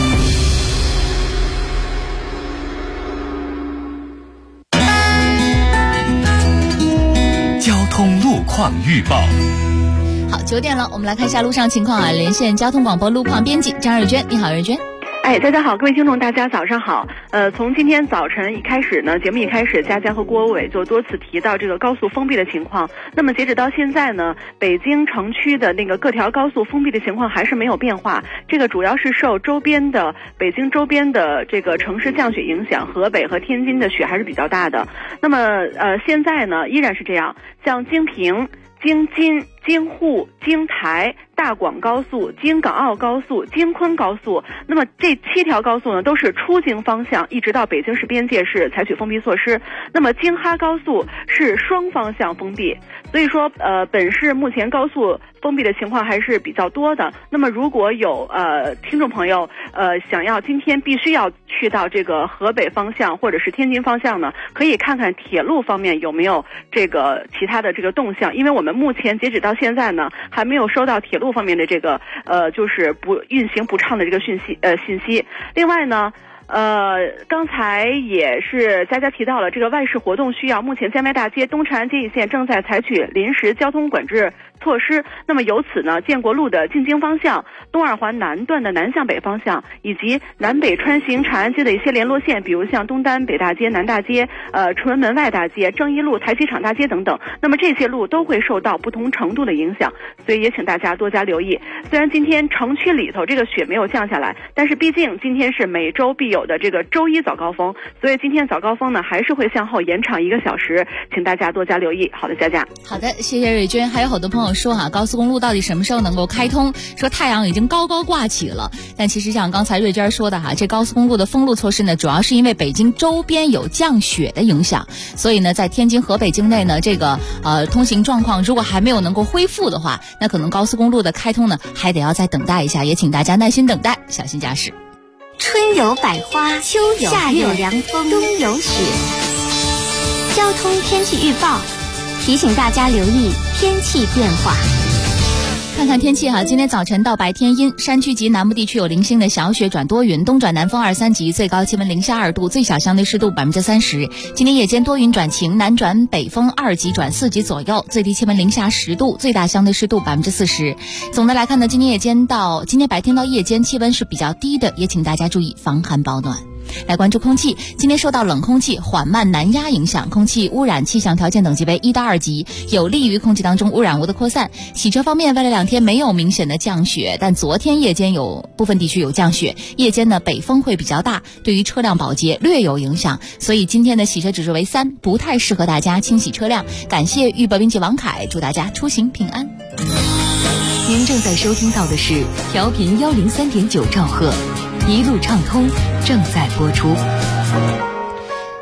交通路况预报。 好，9点了，我们来看一下路上情况啊。连线交通广播路况编辑张瑞娟，你好，瑞娟。 大家好，各位听众，大家早上好。从今天早晨一开始呢，节目一开始，佳佳和郭伟就多次提到这个高速封闭的情况。那么截止到现在呢，北京城区的那个各条高速封闭的情况还是没有变化。这个主要是受北京周边的这个城市降雪影响，河北和天津的雪还是比较大的。那么现在呢依然是这样，像京平、京津、京沪、京台、大广高速、京港澳高速、京昆高速，那么这7条高速呢都是出京方向一直到北京市边界市采取封闭措施。那么京哈高速是双方向封闭，所以说本市目前高速封闭的情况还是比较多的。那么如果有听众朋友想要今天必须要去到这个河北方向或者是天津方向呢，可以看看铁路方面有没有这个其他的这个动向，因为我们目前截止到现在呢还没有收到铁路方面的这个就是运行不畅的这个信息。另外呢刚才也是佳佳提到了这个外事活动需要，目前江外大街、东长安街一线正在采取临时交通管制措施。那么由此呢，建国路的进京方向、东二环南段的南向北方向，以及南北穿行长安街的一些联络线，比如像东单北大街、南大街、崇文门外大街、正一路、台机场大街等等，那么这些路都会受到不同程度的影响，所以也请大家多加留意。虽然今天城区里头这个雪没有降下来，但是毕竟今天是每周必有的这个周一早高峰，所以今天早高峰呢还是会向后延长1个小时，请大家多加留意。好的，佳佳。 好的，谢谢瑞娟。还有好多朋友说高速公路到底什么时候能够开通？说太阳已经高高挂起了，但其实像刚才瑞娟说的这高速公路的封路措施呢，主要是因为北京周边有降雪的影响，所以呢，在天津、河北境内呢，这个通行状况如果还没有能够恢复的话，那可能高速公路的开通呢还得要再等待一下，也请大家耐心等待，小心驾驶。 春有百花，秋有夏有凉风，冬有雪。交通天气预报提醒大家留意天气变化。 看看天气今天早晨到白天阴，山区及南部地区有零星的小雪转多云，东转南风2、3级，最高气温零下2度，最小相对湿度30%。今天夜间多云转晴，南转北风2级转4级左右，最低气温零下10度，最大相对湿度40%。总的来看呢，今天白天到夜间气温是比较低的，也请大家注意防寒保暖。来关注空气，今天受到冷空气缓慢南压影响，空气污染气象条件等级为1到2级，有利于空气当中污染物的扩散。洗车方面，未来2天没有明显的降雪，但昨天夜间有部分地区有降雪，夜间呢北风会比较大，对于车辆保洁略有影响，所以今天的洗车指数为3，不太适合大家清洗车辆。感谢豫博编辑王凯，祝大家出行平安。 您正在收听到的是调频103.9兆赫，一路畅通正在播出。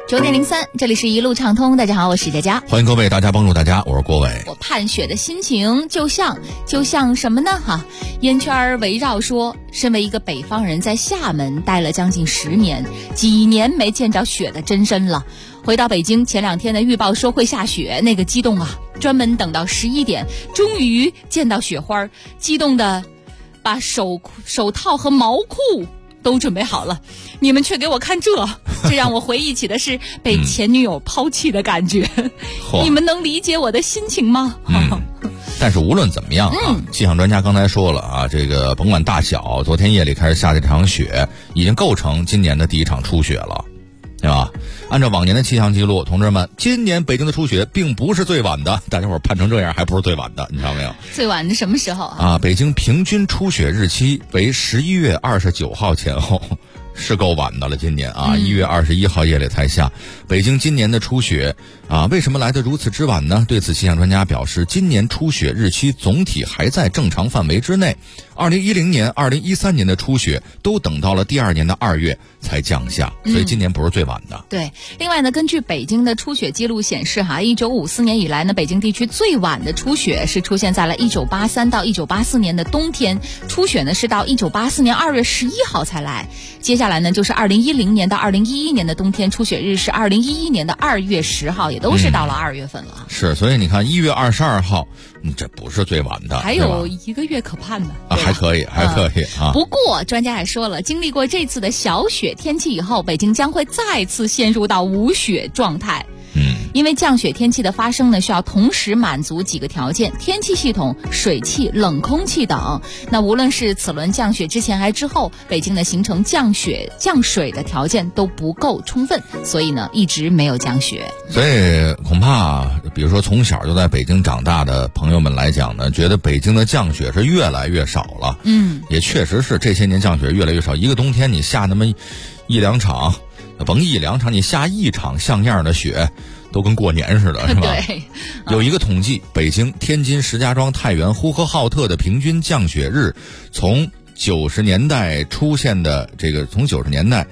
9:03，这里是一路畅通。大家好，我是佳佳， 欢迎各位大家帮助大家，我是郭伟。 我盼雪的心情就像什么呢？烟圈围绕说，身为一个北方人，在厦门待了将近10年，几年没见着雪的真身了。回到北京，前2天的预报说会下雪，那个激动啊！专门等到11点，终于见到雪花，激动的把手套和毛裤都准备好了，你们却给我看这让我回忆起的是被前女友抛弃的感觉。你们能理解我的心情吗？ 但是无论怎么样气象专家刚才说了啊，这个甭管大小，昨天夜里开始下这场雪，已经构成今年的第一场初雪了，对吧？按照往年的气象记录，同志们，今年北京的初雪并不是最晚的，大家伙盼成这样还不是最晚的，你知道没有？ 最晚的什么时候啊？ 北京平均初雪日期为11月29号前后，是够晚的了。今年1月21号夜里才下。北京今年的初雪为什么来得如此之晚呢？对此气象专家表示，今年初雪日期总体还在正常范围之内。2010年、2013年的初雪都等到了第2年的2月才降下，所以今年不是最晚的。 对，另外呢，根据北京的初雪记录显示1954年以来呢，北京地区最晚的初雪是出现在了1983到1984年的冬天，初雪呢是到1984年2月11号才来。接下来呢就是2010年到2011年的冬天，初雪日是2011年的2月10号，也都是到了2月份了。 是，所以你看1月22号，这不是最晚的， 还有1个月可盼呢。 还可以啊。 不过专家还说了，经历过这次的小雪天气以后，北京将会再次陷入到无雪状态。因为降雪天气的发生呢，需要同时满足几个条件：天气系统、水汽、冷空气等。那无论是此轮降雪之前还之后，北京的形成降雪降水的条件都不够充分，所以呢一直没有降雪。 所以恐怕比如说从小就在北京长大的朋友们来讲呢，觉得北京的降雪是越来越少了。也确实是这些年降雪越来越少，一个冬天你下那么1-2场，甭1-2场，你下1场像样的雪都跟过年似的，是吧？ 对。 有一个统计，北京、天津、石家庄、太原、呼和浩特的平均降雪日，从90年代出现的从90年代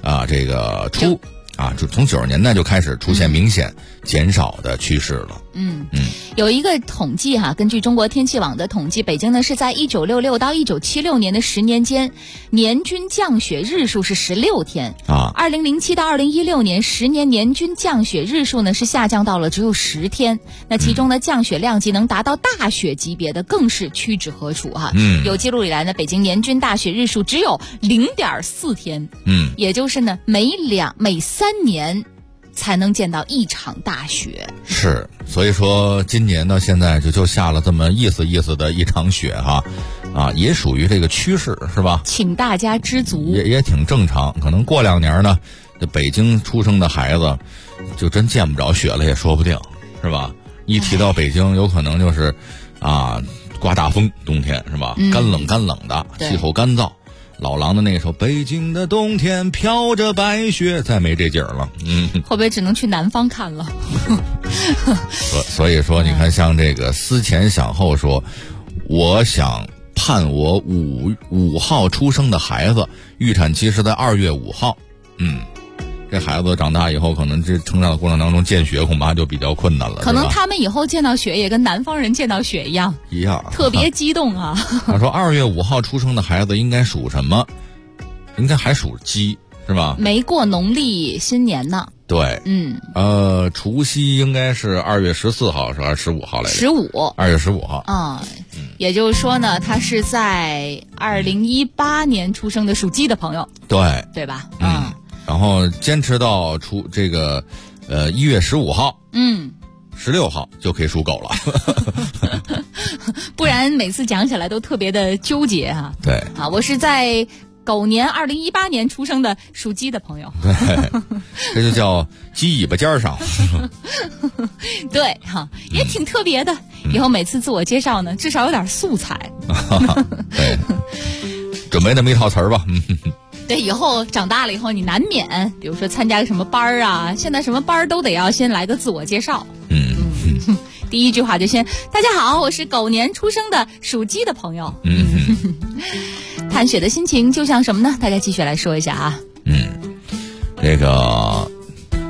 从90年代就开始出现明显减少的趋势了。 有一个统计根据中国天气网的统计，北京呢是在1966到1976年的10年间，年均降雪日数是16天。2007到2016年10年年均降雪日数呢是下降到了只有10天。那其中的降雪量级能达到大雪级别的更是屈指可数有记录以来呢，北京年均大雪日数只有0.4天。也就是呢每3年才能见到1场大雪。 是，所以说今年到现在就下了这么意思的一场雪也属于这个趋势，是吧？ 请大家知足， 也挺正常。可能过2年呢，这北京出生的孩子就真见不着雪了，也说不定，是吧？一提到北京，有可能就是刮大风，冬天是吧？干冷的，气候干燥。老狼的那首《北京的冬天飘着白雪》再没这劲儿了。 会不会只能去南方看了？ 所以说你看，像这个思前想后说，我想盼我5号出生的孩子，预产期是在2月5号。这孩子长大以后，可能这成长的过程当中见雪恐怕就比较困难了。 可能他们以后见到雪也跟南方人见到雪一样，特别激动啊。 他说2月5号出生的孩子应该属什么？应该还属鸡，是吧？ 没过农历新年呢。 对，除夕应该是2月14号，是还是15号来着？2月15号。 也就是说呢，他是在2018年出生的属鸡的朋友，对吧？ 然后坚持到1月15号，16号就可以属狗了。 不然每次讲起来都特别的纠结对我是在狗年2018年出生的属鸡的朋友。 对，这就叫鸡尾巴尖上。 对也挺特别的。以后每次自我介绍呢，至少有点素材。 对，准备那么一套词儿吧。 对，以后长大了以后，你难免，比如说参加个什么班现在什么班都得要先来个自我介绍。第一句话就先，大家好，我是狗年出生的属鸡的朋友。看雪的心情就像什么呢？大家继续来说一下这个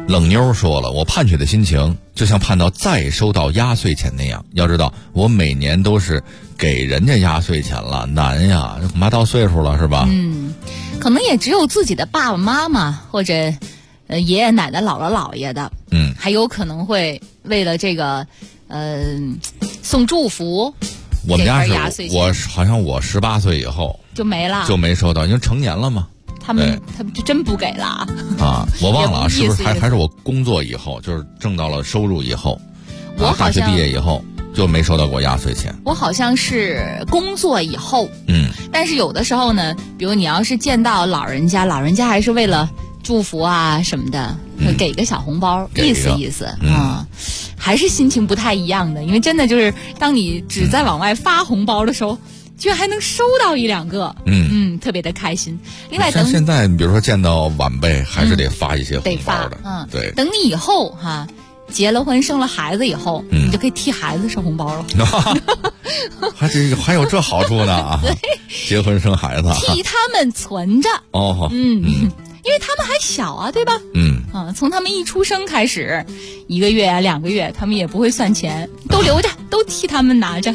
冷妞说了，我盼雪的心情就像盼到再收到压岁钱那样。要知道，我每年都是给人家压岁钱了，难呀，恐怕到岁数了是吧？ 可能也只有自己的爸爸妈妈或者爷爷奶奶、姥姥姥爷的，还有可能会为了这个送祝福。 我们家是我好像我18岁以后就没了， 就没收到，因为成年了嘛。他们就真不给了啊！我忘了是不是还是我工作以后，就是挣到了收入以后， 我好像大学毕业以后就没收到过压岁钱。 我好像是工作以后，但是有的时候呢，比如你要是见到老人家还是为了祝福啊什么的，给个小红包，意思意思啊，还是心情不太一样的。因为真的就是当你只在往外发红包的时候，居然还能收到1、2个，特别的开心。另外， 像现在比如说见到晚辈，还是得发一些红包的，对。 等你以后哈，结了婚生了孩子以后，你就可以替孩子收红包了。 还有这好处呢啊！结婚生孩子， 替他们存着哦， 因为他们还小啊，对吧？从他们一出生开始，1个月啊、2个月，他们也不会算钱，都留着，都替他们拿着。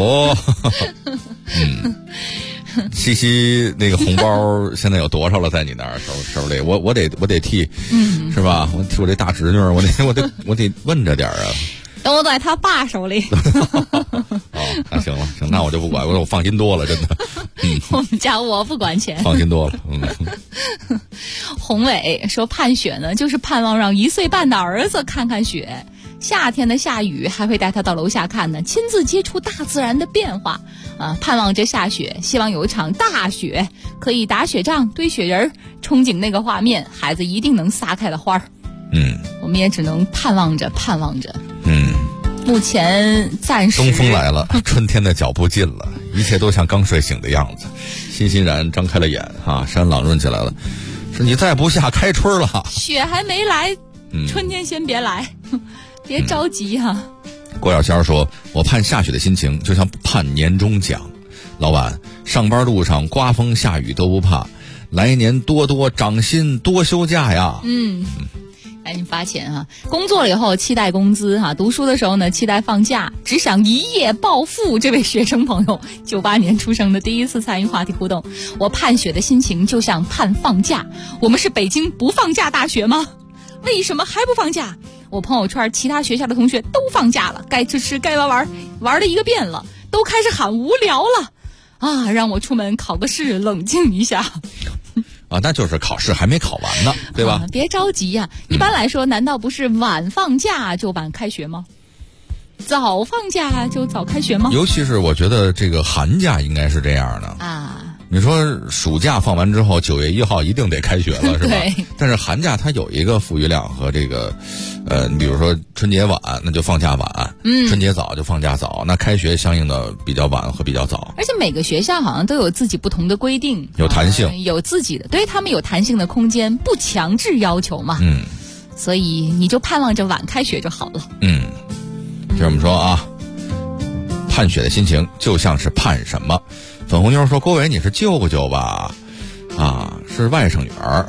西西那个红包现在有多少了？在你那儿手里？我得替，是吧？我替我这大侄女，我得问着点啊。 等我在他爸手里。 那行，那我就不管，我放心多了，真的。 我们家我不管钱， 放心多了。 宏伟说盼雪呢，就是盼望让1岁半的儿子看看雪。夏天的下雨还会带他到楼下看呢，亲自接触大自然的变化盼望着下雪，希望有一场大雪，可以打雪仗、堆雪人，憧憬那个画面，孩子一定能撒开了花儿。我们也只能盼望着。目前暂时东风来了，春天的脚步近了，一切都像刚睡醒的样子，欣然张开了眼山朗润起来了。是你再不下开春了， 雪还没来，春天先别来，别着急郭小仙说，我盼下雪的心情就像盼年终奖，老板上班路上刮风下雨都不怕，来年多涨薪多休假呀。 赶紧发钱工作了以后期待工资读书的时候呢期待放假，只想一夜暴富。这位学生朋友98年出生的，第一次参与话题互动。我盼雪的心情就像盼放假，我们是北京不放假大学吗？为什么还不放假？我朋友圈其他学校的同学都放假了，该吃该玩了一个遍了，都开始喊无聊了让我出门考个试冷静一下。 那就是考试还没考完呢，对吧？ 别着急一般来说，难道不是晚放假就晚开学吗？早放假就早开学吗？ 尤其是我觉得这个寒假应该是这样的你说暑假放完之后9月1号一定得开学了，是吧？ 对。 但是寒假它有一个富余量和这个，你比如说春节晚，那就放假晚；春节早就放假早，那开学相应的比较晚和比较早。 而且每个学校好像都有自己不同的规定， 有弹性， 有自己的，对他们有弹性的空间，不强制要求嘛。所以你就盼望着晚开学就好了。 就这么说盼雪的心情就像是盼什么。粉红妞说，郭伟你是舅舅吧？是外甥女儿。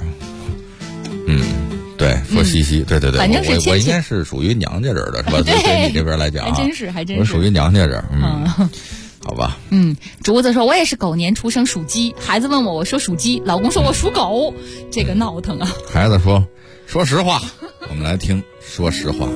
对，说西西，对， 反正是我应该是属于娘家人的，是吧？对你这边来讲还真是我属于娘家人。好吧。 竹子说，我也是狗年出生，属鸡。孩子问我说属鸡，老公说我属狗，这个闹腾孩子说实话，我们来听说实话。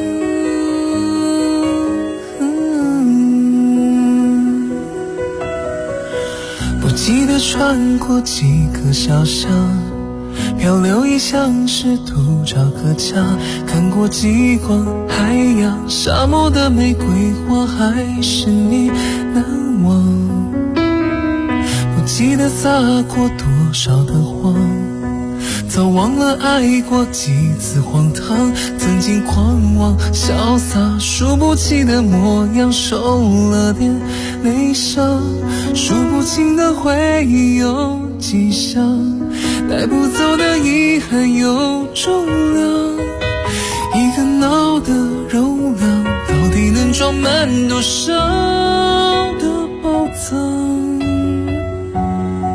不记得穿过几个小巷，漂流异乡试图找个家，看过极光海洋，沙漠的玫瑰花还是你难忘。不记得撒过多少的谎，早忘了爱过几次荒唐，曾经狂妄潇洒，数不清的模样，受了点内伤，数不清的回忆有几箱，带不走的遗憾有重量，一个脑的容量到底能装满多少的宝藏。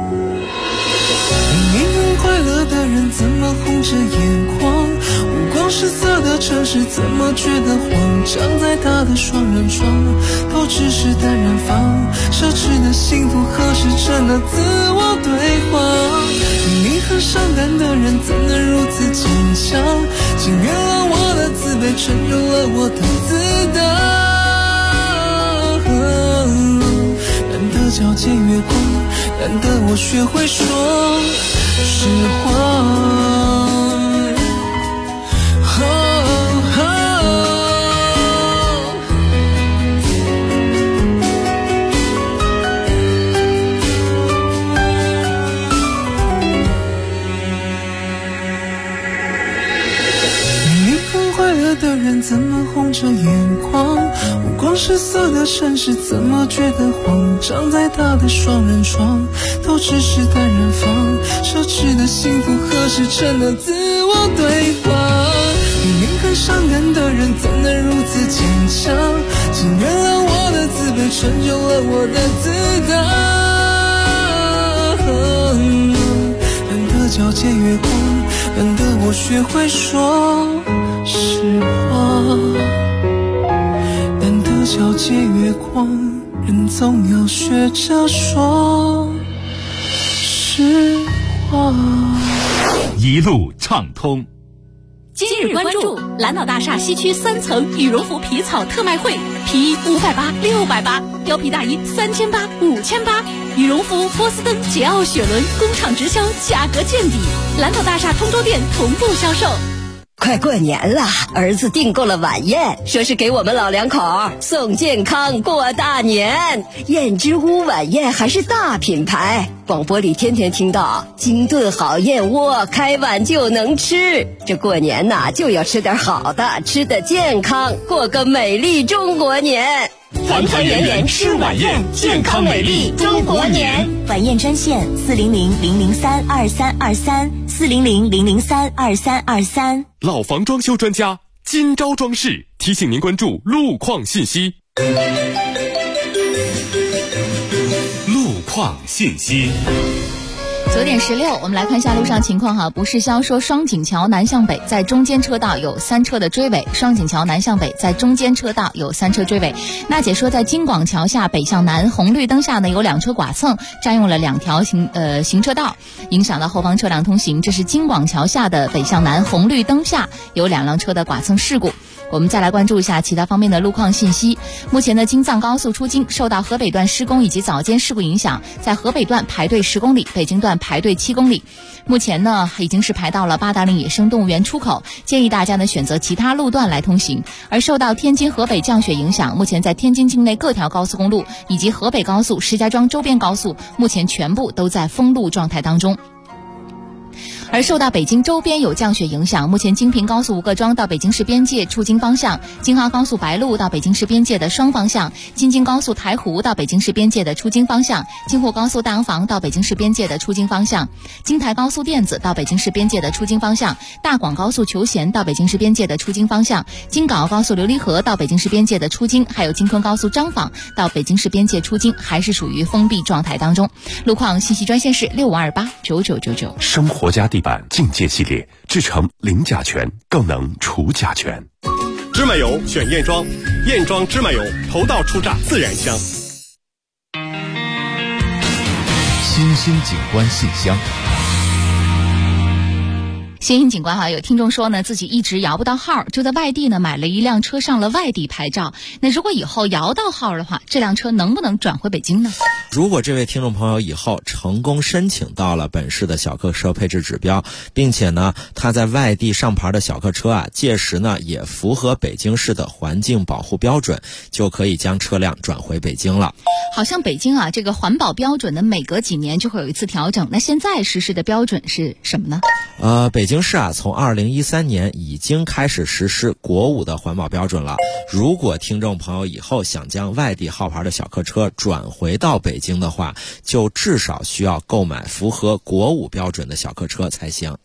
明明很快乐的人怎么红着眼眶，无光失色的城市怎么觉得慌张？在他的双人床都只是单人房，奢侈的幸福何时成了自我对话？明明很伤感的人怎能如此坚强？请原谅我的自卑，成就了我的自大。难得皎洁月光，难得我学会说实话。的人怎么红着眼眶？五光十色的城市怎么觉得慌张？在他的双人床都只是单人房，奢侈的幸福何时成了自我对话？明明很伤感的人怎能如此坚强？请原谅我的自卑，成就了我的自大。难得皎洁月光，难得我学会说实话，难得皎洁月光，人总要学着说实话。 一路畅通。 今日关注蓝岛大厦西区3层羽绒服皮草特卖会，皮衣580、680，貂皮大衣3800、5800，羽绒服波司登、捷奥、雪伦工厂直销，价格见底。蓝岛大厦通州店同步销售。 快过年了，儿子订购了晚宴，说是给我们老两口送健康过大年。燕之屋晚宴还是大品牌，广播里天天听到精炖好燕窝，开碗就能吃。这过年呐，就要吃点好的，吃得健康，过个美丽中国年。 团团圆圆吃晚宴，健康美丽中国年。 晚宴专线400-003-2323，400-003-2323。 老房装修专家金招装饰提醒您关注路况信息。 路况信息。 9点16，我们来看一下路上情况哈。不是消说双井桥南向北在中间车道有3车的追尾，双井桥南向北在中间车道有3车追尾。娜姐说在京广桥下北向南红绿灯下呢有2车剐蹭，占用了2条行车道，影响到后方车辆通行。这是京广桥下的北向南红绿灯下有2辆车的剐蹭事故。我们再来关注一下其他方面的路况信息。目前的京藏高速出京受到河北段施工以及早间事故影响，在河北段排队10公里，北京段排队7公里。目前呢已经是排到了八达岭野生动物园出口，建议大家呢选择其他路段来通行。而受到天津河北降雪影响，目前在天津境内各条高速公路以及河北高速、石家庄周边高速目前全部都在封路状态当中。而受到北京周边有降雪影响，目前京平高速吴各庄到北京市边界出京方向，京哈高速白鹿到北京市边界的双方向，京津高速台湖到北京市边界的出京方向，京沪高速大洋房到北京市边界的出京方向，京台高速电子到北京市边界的出京方向，大广高速求贤到北京市边界的出京方向，京港澳高速琉璃河到北京市边界的出京，还有京昆高速张坊到北京市边界出京，还是属于封闭状态当中。路况信息专线是65289999。 生活家地板境界系列制成零甲醛，更能除甲醛。 芝麻油选燕庄，燕庄芝麻油头道出榨自然香。 新兴景观信箱。 新兴景观哈，有听众说呢，自己一直摇不到号，就在外地呢买了一辆车上了外地牌照。那如果以后摇到号的话，这辆车能不能转回北京呢？ 如果这位听众朋友以后成功申请到了本市的小客车配置指标，并且呢他在外地上牌的小客车啊，届时呢也符合北京市的环境保护标准，就可以将车辆转回北京了。 好像北京啊这个环保标准呢每隔几年就会有一次调整，那现在实施的标准是什么呢？ 北京市啊从2013年已经开始实施国5的环保标准了。如果听众朋友以后想将外地号牌的小客车转回到北京的话，就至少需要购买符合国5标准的小客车才行。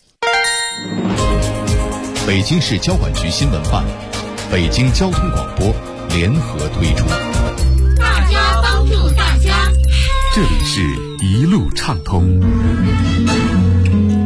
北京市交管局新闻办、北京交通广播联合推出。 大家帮助大家， 这里是一路畅通。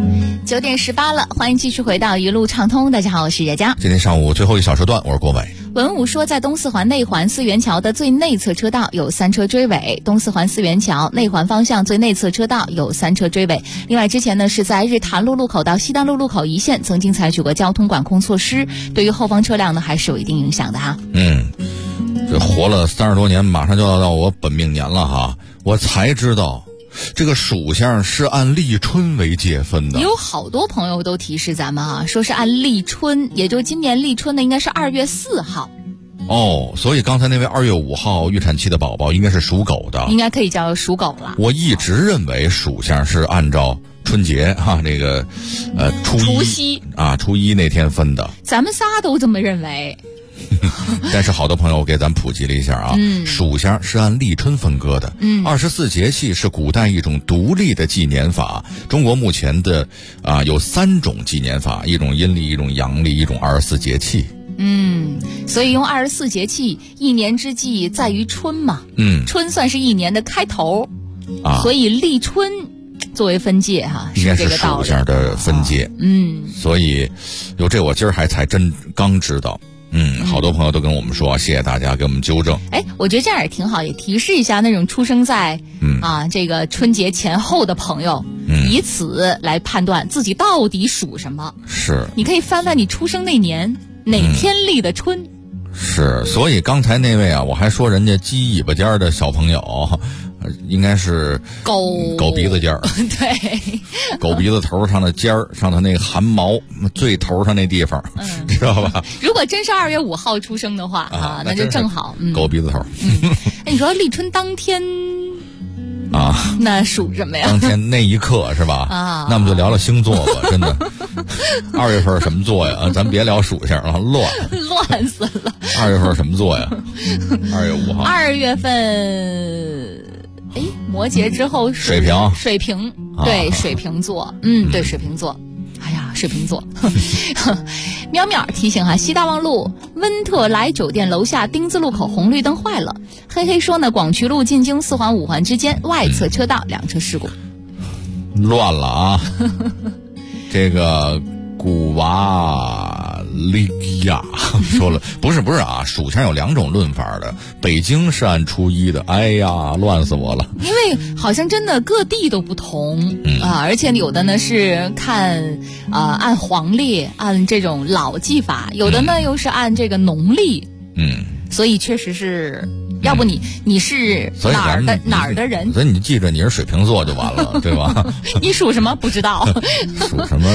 9点18了，欢迎继续回到一路畅通。大家好，我是叶佳。 今天上午最后一小时段，我是郭伟。 文武说，在东四环内环四元桥的最内侧车道有3车追尾，东四环四元桥内环方向最内侧车道有3车追尾。另外，之前呢是在日坛路路口到西单路路口一线曾经采取过交通管控措施，对于后方车辆呢还是有一定影响的哈。 这活了30多年，马上就要到我本命年了哈，我才知道。这个属相是按立春为界分的， 有好多朋友都提示咱们啊，说是按立春，也就今年立春呢应该是2月4号。 哦，所以刚才那位2月5号预产期的宝宝应该是属狗的， 应该可以叫属狗了。 我一直认为属相是按照春节哈这个初一啊初一那天分的， 咱们仨都这么认为。 但是好多朋友给咱普及了一下啊，属相是按立春分割的，24节气是古代一种独立的纪年法。中国目前的有3种纪年法，一种阴历，一种阳历，一种24节气。 所以用24节气，一年之计在于春嘛。春算是一年的开头所以立春作为分界哈， 应该是这个道理。 属相的分界。所以有这我今儿才真刚知道。好多朋友都跟我们说，谢谢大家给我们纠正。 我觉得这样也挺好，也提示一下那种出生在这个春节前后的朋友，以此来判断自己到底属什么。 是， 你可以翻翻你出生那年哪天立的春。 是，所以刚才那位我还说人家鸡尾巴尖的小朋友应该是狗鼻子尖儿， 对， 狗鼻子头上的尖儿，上头那个汗毛最头上那地方，知道吧？ 如果真是2月5号出生的话那就正好狗鼻子头。 你说立春当天那属什么呀？ 当天那一刻是吧？那我们就聊聊星座吧，真的。2月份什么座呀？咱别聊属相了， 乱死了。 2月份什么座呀？2月5号。 2月份。摩羯之后是水瓶，对，水瓶座，对，水瓶座。哎呀，水瓶座。喵喵提醒哈，西大望路温特莱酒店楼下丁字路口红绿灯坏了。黑黑说呢，广渠路进京4环5环之间外侧车道2车事故。 乱了啊！这个古瓦利亚说了，不是啊，属相有2种论法的，北京是按初一的，哎呀，乱死我了。 因为好像真的各地都不同而且有的呢是看按黄历，按这种老纪法，有的呢又是按这个农历，所以确实是。要不你是哪儿的人？ 所以你记着你是水瓶座就完了，对吧？ 你属什么不知道？ 属什么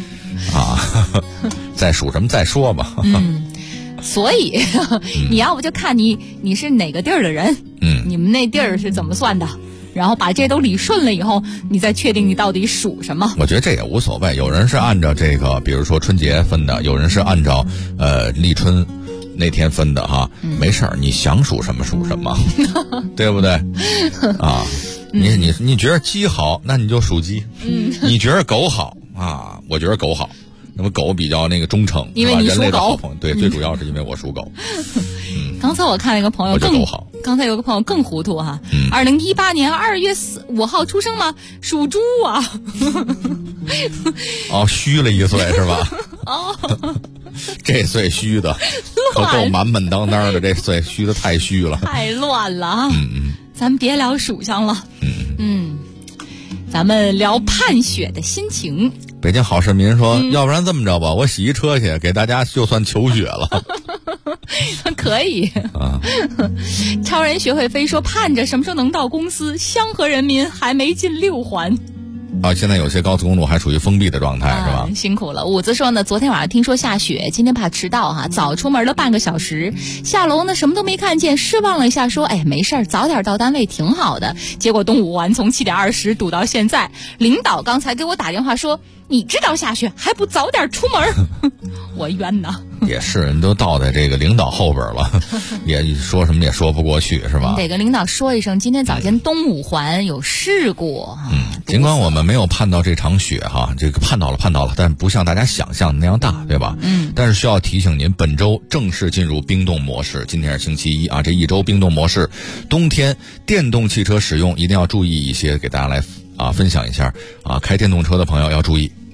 再属什么再说吧。 所以你要不就看你是哪个地儿的人，你们那地儿是怎么算的，然后把这都理顺了以后，你再确定你到底属什么。 我觉得这也无所谓，有人是按照这个比如说春节分的，有人是按照立春那天分的哈，没事儿，你想属什么属什么，对不对？你觉得鸡好，那你就属鸡。你觉得狗好我觉得狗好。那么狗比较那个忠诚， 因为你属狗， 对，最主要是因为我属狗。 刚才我看了一个朋友刚才有个朋友更糊涂哈，2018年2月5号出生吗？属猪啊。 虚了1岁是吧？这岁虚的可够满满当当的，这岁虚的太虚了， 太乱了。咱们别聊属相了，咱们聊盼雪的心情。 北京好市民说，要不然这么着吧，我洗一车去，给大家就算求雪了。 可以超人学会飞说，盼着什么时候能到公司，香河人民还没进6环。 现在有些高速公路还属于封闭的状态，是吧？ 辛苦了。伍子说呢，昨天晚上听说下雪，今天怕迟到早出门了半个小时，下楼呢什么都没看见，失望了一下，说没事儿，早点到单位挺好的。结果东5环从7点20堵到现在，领导刚才给我打电话说，你知道下雪还不早点出门。我冤呐。 也是，人都倒在这个领导后边了，也说什么也说不过去，是吧？ 得跟领导说一声，今天早间东5环有事故。 尽管我们没有盼到这场雪这个盼到了，但不像大家想象的那样大，对吧？但是需要提醒您，本周正式进入冰冻模式。今天是星期一这一周冰冻模式，冬天电动汽车使用一定要注意一些，给大家来分享一下开电动车的朋友要注意。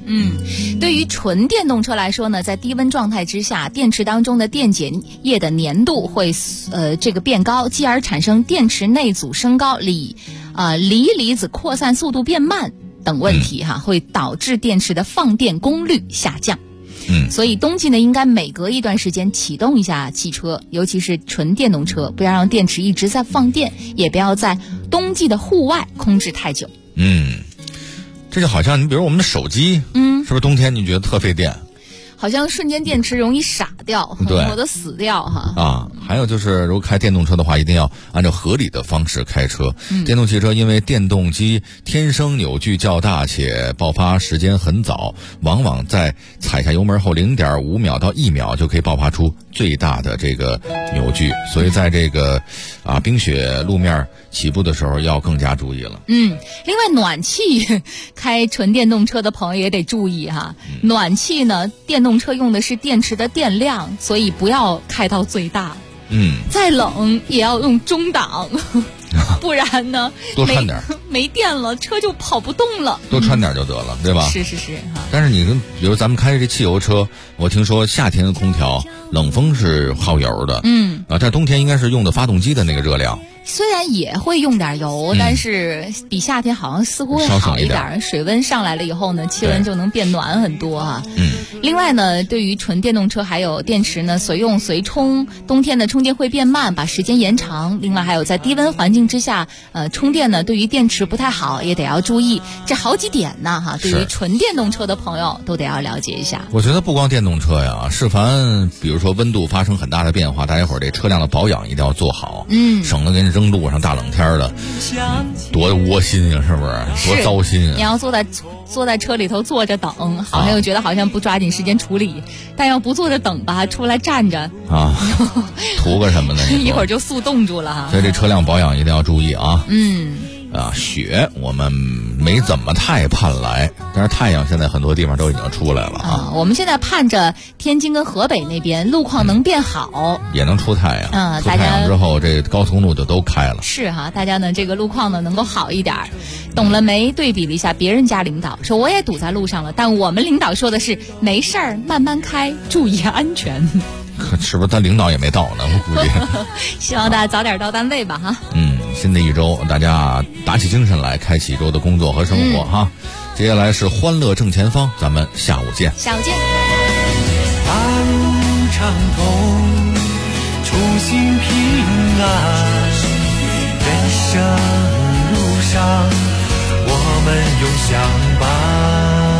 对于纯电动车来说呢，在低温状态之下，电池当中的电解液的粘度会变高，继而产生电池内阻升高、锂离子扩散速度变慢等问题会导致电池的放电功率下降。所以冬季呢，应该每隔一段时间启动一下汽车，尤其是纯电动车，不要让电池一直在放电，也不要在冬季的户外空置太久。 这就好像你比如我们的手机，是不是冬天你觉得特费电？ 好像瞬间电池容易傻掉，或者死掉还有就是如果开电动车的话，一定要按照合理的方式开车。电动汽车因为电动机天生扭矩较大且爆发时间很早，往往在踩下油门后 0.5 秒到1秒就可以爆发出最大的这个扭矩，所以在这个冰雪路面起步的时候要更加注意了。 另外暖气开纯电动车的朋友也得注意暖气呢，电动车用的是电池的电量，所以不要开到最大。再冷也要用中档，不然呢多穿点没电了，车就跑不动了。 多穿点就得了，对吧？ 是但是你比如咱们开这汽油车，我听说夏天的空调冷风是耗油的，但冬天应该是用的发动机的那个热量。 虽然也会用点油，但是比夏天好像似乎会好一点。水温上来了以后呢，气温就能变暖很多另外呢，对于纯电动车还有电池呢，随用随充，冬天的充电会变慢，把时间延长。另外还有在低温环境之下，充电呢对于电池不太好，也得要注意。这好几点呢对于纯电动车的朋友都得要了解一下。我觉得不光电动车呀，是凡比如说温度发生很大的变化，大家伙儿这车辆的保养一定要做好，省得给你扔路上大冷天的，多窝心呀，是不是？多糟心啊！ 你要坐在车里头坐着等，好像又觉得好像不抓紧时间处理，但要不坐着等吧，出来站着图个什么呢？ 一会儿就速冻住了所以这车辆保养一定要注意雪我们没怎么太盼来，但是太阳现在很多地方都已经出来了我们现在盼着天津跟河北那边路况能变好， 也能出太阳。出太阳之后，这高速公路就都开了。 是大家呢这个路况呢能够好一点。懂了没？对比了一下别人家领导说我也堵在路上了，但我们领导说的是没事儿，慢慢开，注意安全。 是不是他领导也没到呢？我估计。 希望大家早点到单位吧新的一周大家打起精神来，开启一周的工作和生活接下来是欢乐正前方，咱们下午见。 下午见。 大路畅通，出行平安，人生路上我们永相伴。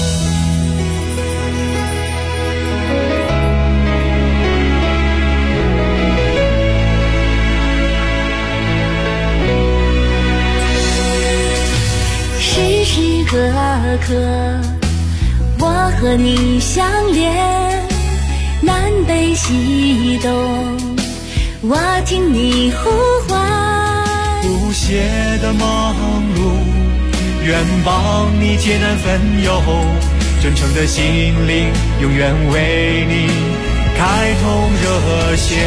时时刻刻我和你相连，南北西东我听你呼唤。 不懈的忙碌，愿帮你解难分忧，真诚的心灵永远为你开通热线。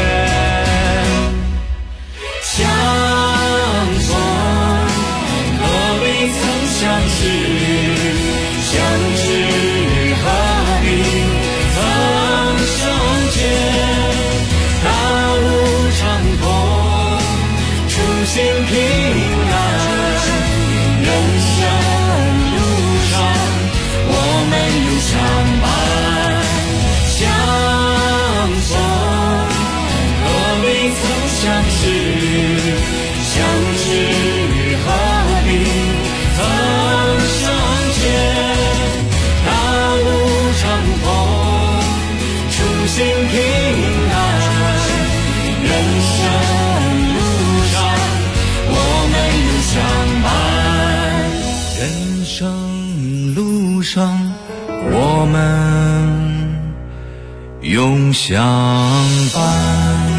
相逢何必曾相识，相知何必曾相见。大路畅通，出行平安，人生路上我们永相伴。相逢何必曾相识，相知何必曾相见。大路畅通，出行平安，人生路上我们永相伴。人生路上我们永相伴。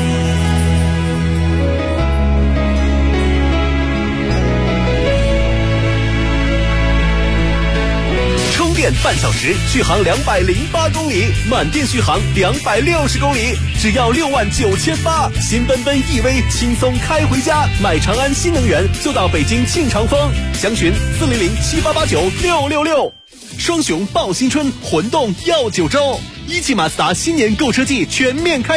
半小时，续航208公里，满电续航260公里，只要69800，新奔奔 EV 轻松开回家。买长安新能源就到北京庆长丰，详询40078896666。 双雄报新春，魂动耀九州。一汽马自达新年购车季全面开